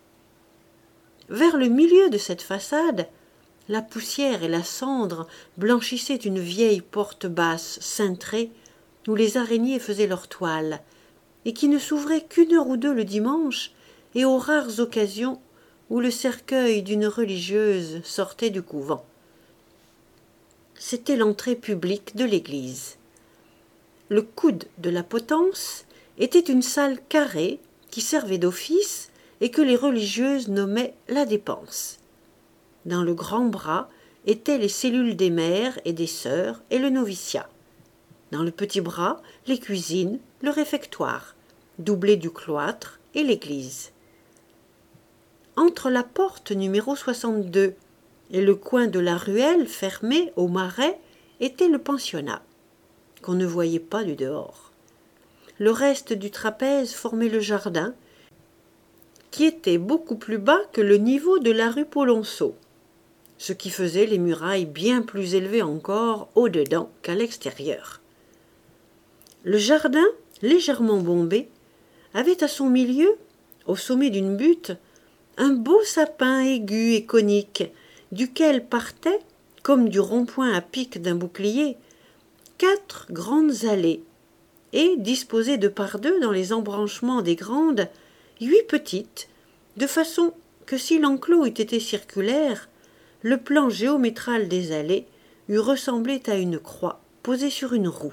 A: Vers le milieu de cette façade, la poussière et la cendre blanchissaient une vieille porte basse cintrée où les araignées faisaient leur toile et qui ne s'ouvrait qu'une heure ou deux le dimanche et aux rares occasions où le cercueil d'une religieuse sortait du couvent. C'était l'entrée publique de l'église. Le coude de la potence était une salle carrée qui servait d'office et que les religieuses nommaient la dépense. Dans le grand bras étaient les cellules des mères et des sœurs et le noviciat. Dans le petit bras, les cuisines, le réfectoire, doublé du cloître et l'église. Entre la porte numéro soixante-deux et le coin de la ruelle fermée au marais était le pensionnat, qu'on ne voyait pas du dehors. Le reste du trapèze formait le jardin, qui était beaucoup plus bas que le niveau de la rue Polonceau, ce qui faisait les murailles bien plus élevées encore au-dedans qu'à l'extérieur. Le jardin, légèrement bombé, avait à son milieu, au sommet d'une butte, un beau sapin aigu et conique, duquel partaient, comme du rond-point à pic d'un bouclier, quatre grandes allées, et, disposées de par deux dans les embranchements des grandes, huit petites, de façon que si l'enclos eût été circulaire, le plan géométral des allées eût ressemblé à une croix posée sur une roue.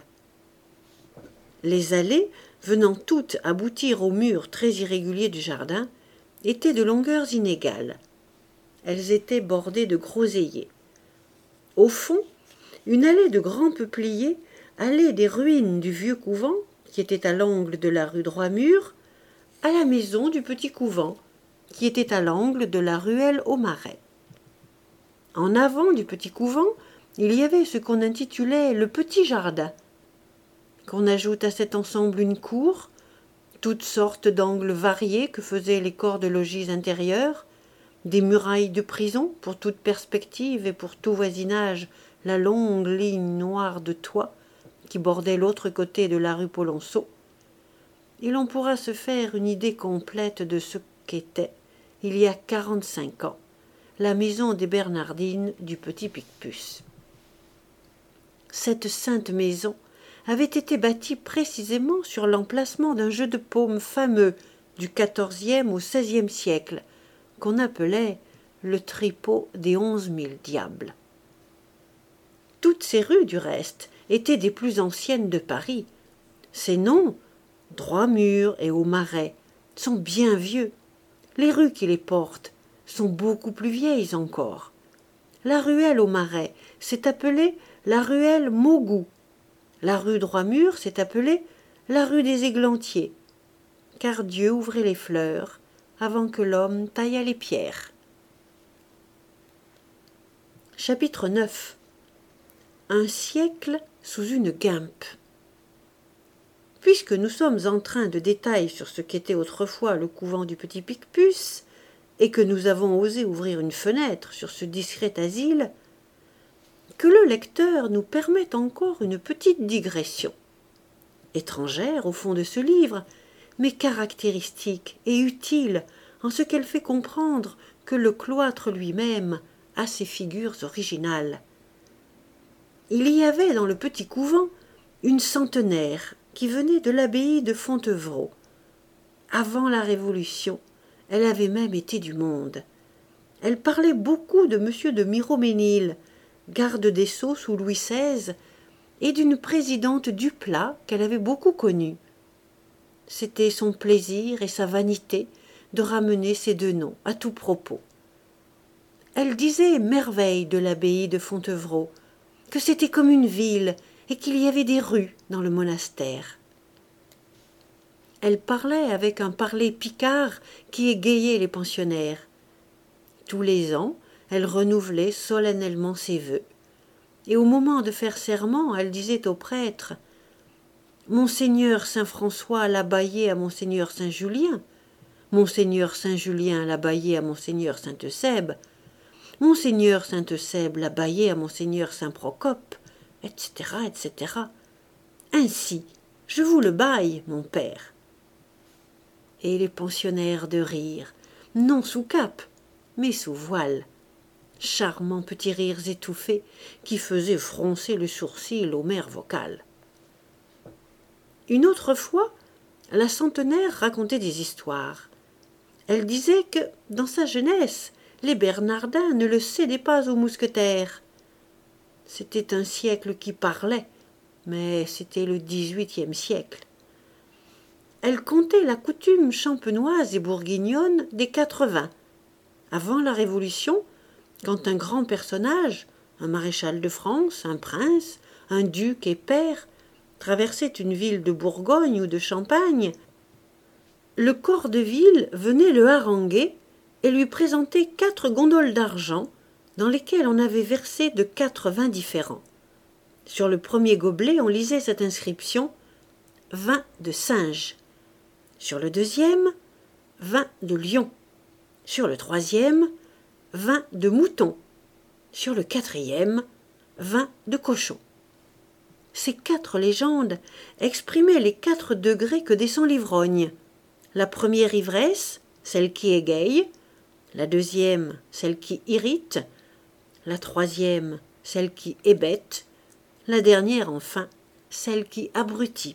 A: Les allées, venant toutes aboutir au mur très irrégulier du jardin, étaient de longueurs inégales. Elles étaient bordées de groseilliers. Au fond, une allée de grands peupliers allait des ruines du vieux couvent, qui était à l'angle de la rue Droit-Mur, à la maison du petit couvent, qui était à l'angle de la ruelle Aumarais. En avant du petit couvent, il y avait ce qu'on intitulait le petit jardin. Qu'on ajoute à cet ensemble une cour, toutes sortes d'angles variés que faisaient les corps de logis intérieurs, des murailles de prison pour toute perspective et pour tout voisinage, la longue ligne noire de toit qui bordait l'autre côté de la rue Polonceau, et l'on pourra se faire une idée complète de ce qu'était, il y a quarante-cinq ans, la maison des Bernardines du Petit Picpus. Cette sainte maison avait été bâtie précisément sur l'emplacement d'un jeu de paume fameux du quatorzième au seizième siècle, qu'on appelait le tripot des onze mille diables. Toutes ces rues, du reste, étaient des plus anciennes de Paris. Ces noms, Droit-Mur et Aumarais, sont bien vieux. Les rues qui les portent sont beaucoup plus vieilles encore. La ruelle Aumarais s'est appelée la ruelle Maugout. La rue Droit-Mur s'est appelée la rue des Églantiers, car Dieu ouvrait les fleurs avant que l'homme taillât les pierres. Chapitre neuf. Un siècle sous une guimpe. puisque nous sommes en train de détails sur ce qu'était autrefois le couvent du Petit Picpus, et que nous avons osé ouvrir une fenêtre sur ce discret asile, que le lecteur nous permette encore une petite digression, étrangère au fond de ce livre, mais caractéristique et utile en ce qu'elle fait comprendre que le cloître lui-même a ses figures originales. Il y avait dans le petit couvent une centenaire qui venait de l'abbaye de Fontevraud. Avant la Révolution, elle avait même été du monde. Elle parlait beaucoup de M. de Miromesnil, garde des Sceaux sous Louis seize, et d'une présidente Duplat qu'elle avait beaucoup connue. C'était son plaisir et sa vanité de ramener ces deux noms à tout propos. Elle disait merveille de l'abbaye de Fontevraud, que c'était comme une ville et qu'il y avait des rues dans le monastère. Elle parlait avec un parler picard qui égayait les pensionnaires. Tous les ans, elle renouvelait solennellement ses vœux. Et au moment de faire serment, elle disait au prêtre « Monseigneur Saint-François l'a baillé à Monseigneur Saint-Julien, Monseigneur Saint-Julien l'a baillé à Monseigneur Saint-Eusèbe, Monseigneur Saint-Eusèbe l'a baillé à Monseigneur Saint-Procope, et cetera, et cetera. Ainsi, je vous le baille, mon père. » Et les pensionnaires de rire, non sous cape, mais sous voile. Charmants petits rires étouffés qui faisaient froncer le sourcil aux mères vocales. Une autre fois, la centenaire racontait des histoires. Elle disait que, dans sa jeunesse, les Bernardins ne le cédaient pas aux mousquetaires. C'était un siècle qui parlait, mais c'était le dix-huitième siècle. Elle comptait la coutume champenoise et bourguignonne des quatre-vingts. Avant la Révolution, quand un grand personnage, un maréchal de France, un prince, un duc et pair, traversait une ville de Bourgogne ou de Champagne, le corps de ville venait le haranguer et lui présenter quatre gondoles d'argent dans lesquelles on avait versé de quatre vins différents. Sur le premier gobelet, on lisait cette inscription « Vin de singe ». Sur le deuxième, « Vin de lion ». Sur le troisième, « Vin de mouton ». Sur le quatrième, « Vin de cochon ». Ces quatre légendes exprimaient les quatre degrés que descend l'ivrogne. La première ivresse, celle qui égaye, la deuxième, celle qui irrite, la troisième, celle qui hébète, la dernière, enfin, celle qui abrutit.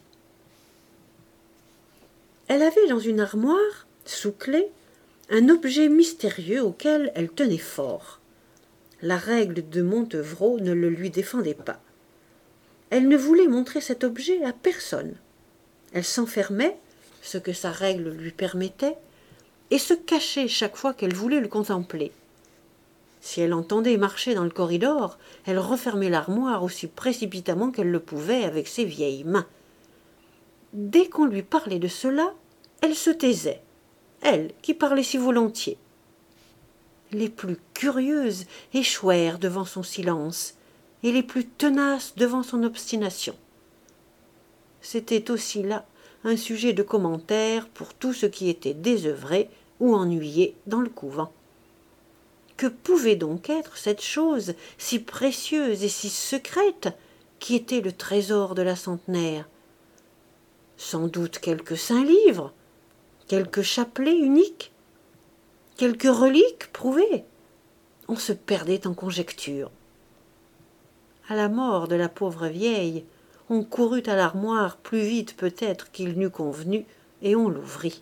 A: Elle avait dans une armoire, sous clé, un objet mystérieux auquel elle tenait fort. La règle de Montevraud ne le lui défendait pas. Elle ne voulait montrer cet objet à personne. Elle s'enfermait, ce que sa règle lui permettait, et se cachait chaque fois qu'elle voulait le contempler. Si elle entendait marcher dans le corridor, elle refermait l'armoire aussi précipitamment qu'elle le pouvait avec ses vieilles mains. Dès qu'on lui parlait de cela, elle se taisait, elle qui parlait si volontiers. Les plus curieuses échouèrent devant son silence, et les plus tenaces devant son obstination. C'était aussi là un sujet de commentaire pour tout ce qui était désœuvré ou ennuyé dans le couvent. Que pouvait donc être cette chose si précieuse et si secrète qui était le trésor de la centenaire? Sans doute quelques saints livres, quelques chapelets uniques, quelques reliques prouvées. On se perdait en conjectures. À la mort de la pauvre vieille, on courut à l'armoire plus vite peut-être qu'il n'eût convenu, et on l'ouvrit.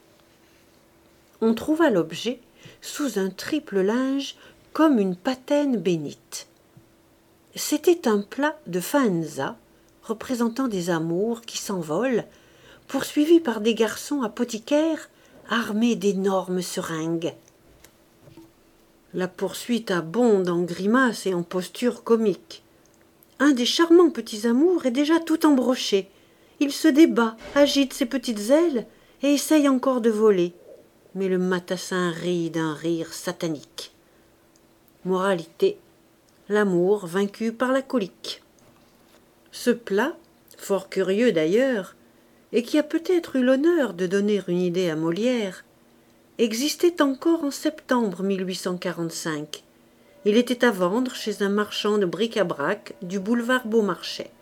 A: On trouva l'objet sous un triple linge comme une patène bénite. C'était un plat de faenza représentant des amours qui s'envolent, poursuivis par des garçons apothicaires armés d'énormes seringues. La poursuite abonde en grimaces et en postures comiques. Un des charmants petits amours est déjà tout embroché. Il se débat, agite ses petites ailes et essaye encore de voler. Mais le matassin rit d'un rire satanique. Moralité, l'amour vaincu par la colique. Ce plat, fort curieux d'ailleurs, et qui a peut-être eu l'honneur de donner une idée à Molière, existait encore en septembre mille huit cent quarante-cinq. Il était à vendre chez un marchand de bric-à-brac du boulevard Beaumarchais.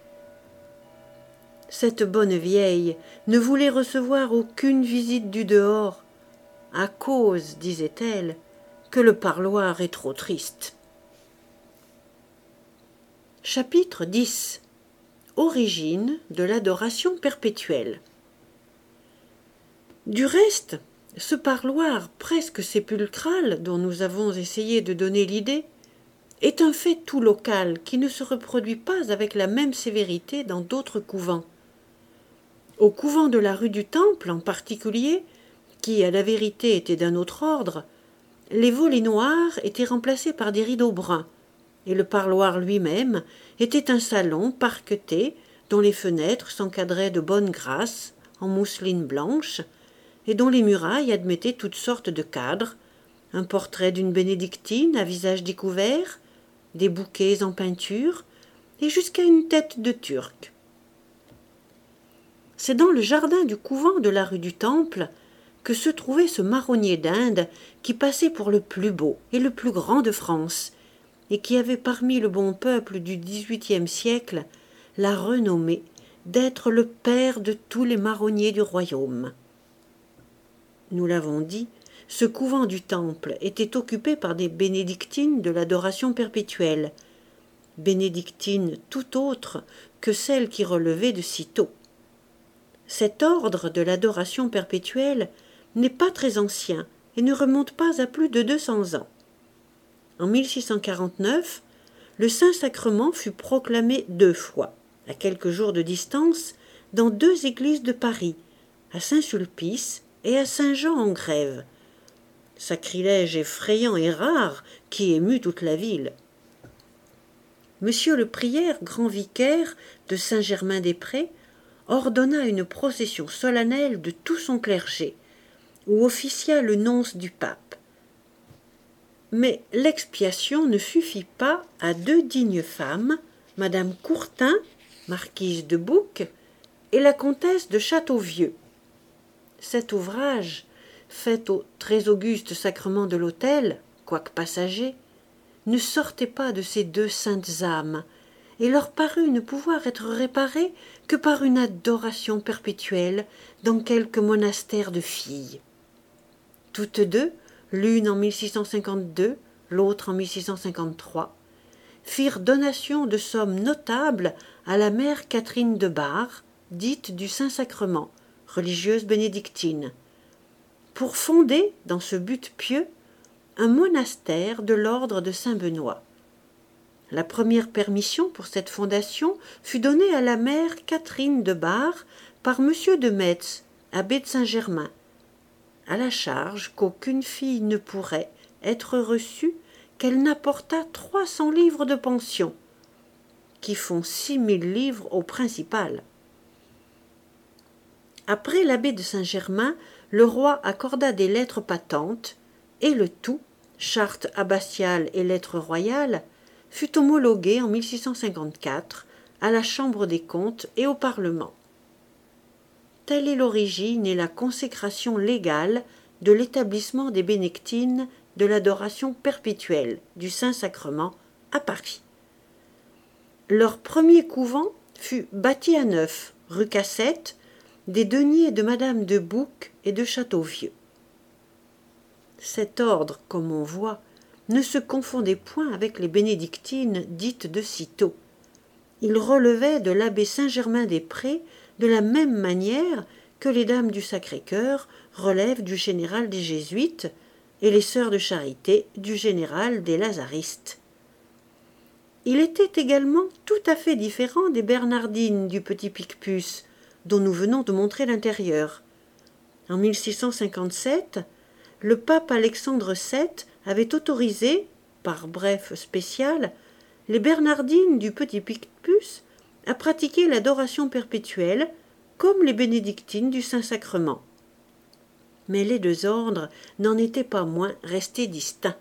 A: Cette bonne vieille ne voulait recevoir aucune visite du dehors, à cause, disait-elle, que le parloir est trop triste. Chapitre dix. Origine de l'adoration perpétuelle. Du reste, ce parloir presque sépulcral dont nous avons essayé de donner l'idée est un fait tout local qui ne se reproduit pas avec la même sévérité dans d'autres couvents. Au couvent de la rue du Temple en particulier, qui à la vérité était d'un autre ordre, les volets noirs étaient remplacés par des rideaux bruns, et le parloir lui-même était un salon parqueté dont les fenêtres s'encadraient de bonne grâce en mousseline blanche et dont les murailles admettaient toutes sortes de cadres, un portrait d'une bénédictine à visage découvert, des bouquets en peinture et jusqu'à une tête de turc. C'est dans le jardin du couvent de la rue du Temple que se trouvait ce marronnier d'Inde qui passait pour le plus beau et le plus grand de France, et qui avait parmi le bon peuple du dix-huitième siècle la renommée d'être le père de tous les marronniers du royaume. Nous l'avons dit, ce couvent du Temple était occupé par des bénédictines de l'adoration perpétuelle, bénédictines tout autres que celles qui relevaient de Cîteaux. Cet ordre de l'adoration perpétuelle n'est pas très ancien et ne remonte pas à plus de deux cents ans. En mille six cent quarante-neuf, le Saint-Sacrement fut proclamé deux fois, à quelques jours de distance, dans deux églises de Paris, à Saint-Sulpice et à Saint-Jean-en-Grève. Sacrilège effrayant et rare qui émut toute la ville. Monsieur le prieur grand vicaire de Saint-Germain-des-Prés ordonna une procession solennelle de tout son clergé, où officia le nonce du pape. Mais l'expiation ne suffit pas à deux dignes femmes, madame Courtin, marquise de Bouc, et la comtesse de Châteauvieux. Cet ouvrage, fait au très auguste sacrement de l'autel, quoique passager, ne sortait pas de ces deux saintes âmes, et leur parut ne pouvoir être réparé que par une adoration perpétuelle dans quelque monastère de filles. Toutes deux, l'une en mille six cent cinquante-deux, l'autre en mille six cent cinquante-trois, firent donation de sommes notables à la mère Catherine de Bar, dite du Saint-Sacrement, religieuse bénédictine, pour fonder, dans ce but pieux, un monastère de l'ordre de Saint-Benoît. La première permission pour cette fondation fut donnée à la mère Catherine de Bar par monsieur de Metz, abbé de Saint-Germain, à la charge qu'aucune fille ne pourrait être reçue qu'elle n'apportât trois cents livres de pension, qui font six mille livres au principal. Après l'abbé de Saint-Germain, le roi accorda des lettres patentes, et le tout, charte abbatiale et lettres royales, fut homologué en mille six cent cinquante-quatre à la Chambre des comptes et au Parlement. Telle est l'origine et la consécration légale de l'établissement des bénédictines de l'adoration perpétuelle du Saint-Sacrement à Paris. Leur premier couvent fut bâti à neuf, rue Cassette, des deniers de madame de Bouc et de Châteauvieux. Cet ordre, comme on voit, ne se confondait point avec les bénédictines dites de Cîteaux. Il relevait de l'abbé Saint-Germain-des-Prés de la même manière que les dames du Sacré-Cœur relèvent du général des Jésuites et les sœurs de Charité du général des Lazaristes. Il était également tout à fait différent des Bernardines du Petit Picpus, dont nous venons de montrer l'intérieur. En mille six cent cinquante-sept, le pape Alexandre sept avait autorisé, par bref spécial, les Bernardines du Petit Picpus à pratiquer l'adoration perpétuelle comme les bénédictines du Saint-Sacrement. Mais les deux ordres n'en étaient pas moins restés distincts.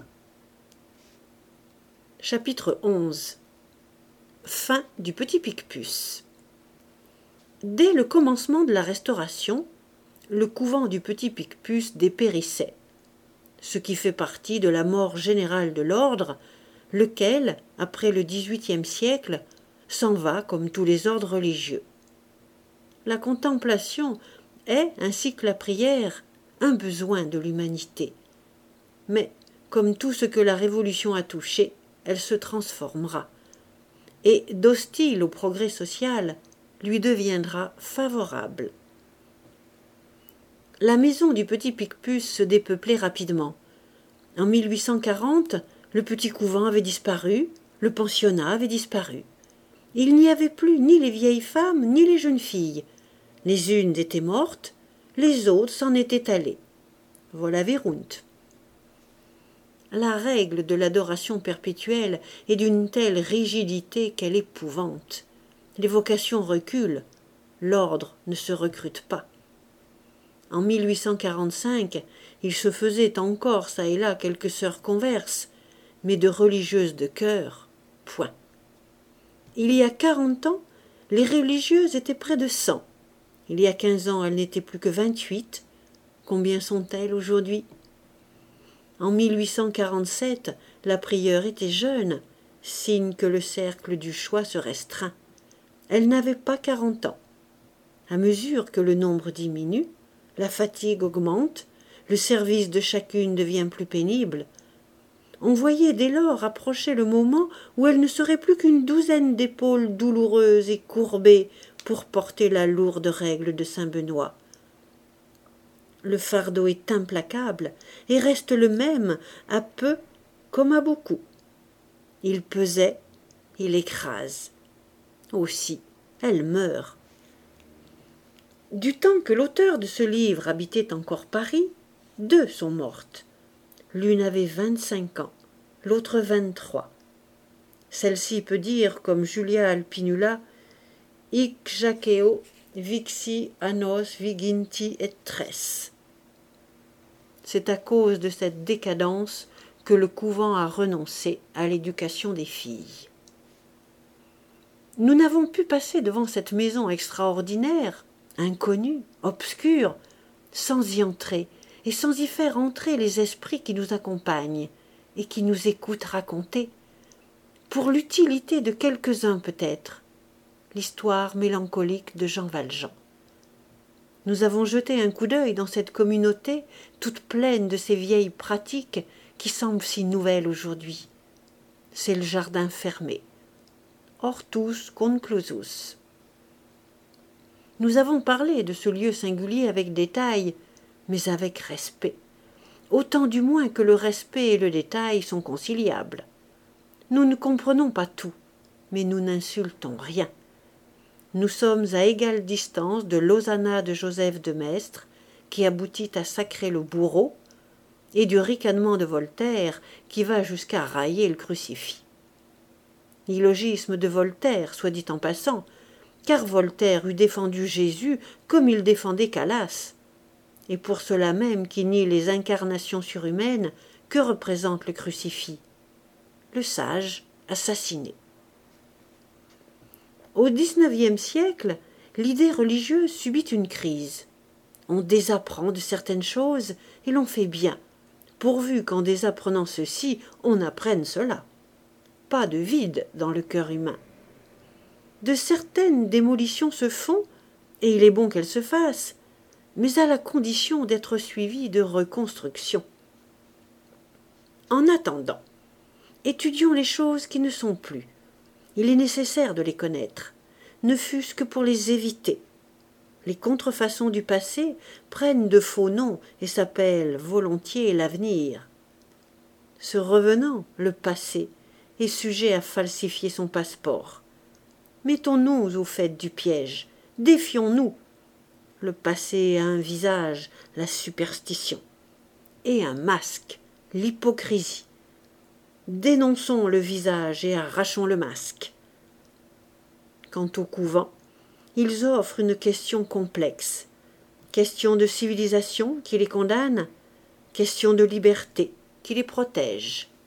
A: Chapitre onze. Fin du Petit Picpus. Dès le commencement de la Restauration, le couvent du Petit Picpus dépérissait, ce qui fait partie de la mort générale de l'ordre, lequel, après le dix-huitième siècle, s'en va comme tous les ordres religieux. La contemplation est, ainsi que la prière, un besoin de l'humanité. Mais, comme tout ce que la Révolution a touché, elle se transformera, et, d'hostile au progrès social, lui deviendra favorable. La maison du Petit Picpus se dépeuplait rapidement. En mille huit cent quarante, le petit couvent avait disparu, le pensionnat avait disparu. Il n'y avait plus ni les vieilles femmes ni les jeunes filles. Les unes étaient mortes, les autres s'en étaient allées. Voilà Wérunt. La règle de l'adoration perpétuelle est d'une telle rigidité qu'elle épouvante. Les vocations reculent, l'ordre ne se recrute pas. En mille huit cent quarante-cinq, il se faisait encore çà et là quelques sœurs converses, mais de religieuses de cœur, point. Il y a quarante ans, les religieuses étaient près de cent. Il y a quinze ans, elles n'étaient plus que vingt-huit. Combien sont-elles aujourd'hui? En mille huit cent quarante-sept, la prieure était jeune, signe que le cercle du choix se restreint. Elle n'avait pas quarante ans. À mesure que le nombre diminue, la fatigue augmente, le service de chacune devient plus pénible. On voyait dès lors approcher le moment où elle ne serait plus qu'une douzaine d'épaules douloureuses et courbées pour porter la lourde règle de saint Benoît. Le fardeau est implacable et reste le même à peu comme à beaucoup. Il pesait, il écrase. Aussi, elle meurt. Du temps que l'auteur de ce livre habitait encore Paris, deux sont mortes. L'une avait vingt-cinq ans, l'autre vingt-trois. Celle-ci peut dire, comme Julia Alpinula, « Hic jaceo vixi annos viginti et tres ». C'est à cause de cette décadence que le couvent a renoncé à l'éducation des filles. Nous n'avons pu passer devant cette maison extraordinaire, inconnue, obscure, sans y entrer et sans y faire entrer les esprits qui nous accompagnent et qui nous écoutent raconter, pour l'utilité de quelques-uns peut-être, l'histoire mélancolique de Jean Valjean. Nous avons jeté un coup d'œil dans cette communauté toute pleine de ces vieilles pratiques qui semblent si nouvelles aujourd'hui. C'est le jardin fermé. Hortus conclusus. Nous avons parlé de ce lieu singulier avec détail, mais avec respect, autant du moins que le respect et le détail sont conciliables. Nous ne comprenons pas tout, mais nous n'insultons rien. Nous sommes à égale distance de l'hosanna de Joseph de Maistre, qui aboutit à sacrer le bourreau, et du ricanement de Voltaire, qui va jusqu'à railler le crucifix. L'illogisme de Voltaire, soit dit en passant, car Voltaire eût défendu Jésus comme il défendait Calas, et pour cela même qui nie les incarnations surhumaines que représente le crucifix. Le sage assassiné. Au dix-neuvième siècle, l'idée religieuse subit une crise. On désapprend de certaines choses et l'on fait bien, pourvu qu'en désapprenant ceci, on apprenne cela. Pas de vide dans le cœur humain. De certaines démolitions se font, et il est bon qu'elles se fassent, mais à la condition d'être suivies de reconstruction. En attendant, étudions les choses qui ne sont plus. Il est nécessaire de les connaître, ne fût-ce que pour les éviter. Les contrefaçons du passé prennent de faux noms et s'appellent volontiers l'avenir. Ce revenant, le passé, est sujet à falsifier son passeport. Mettons-nous au fait du piège, défions-nous. Le passé a un visage, la superstition, et un masque, l'hypocrisie. Dénonçons le visage et arrachons le masque. Quant au couvent, ils offrent une question complexe. Question de civilisation qui les condamne, question de liberté qui les protège.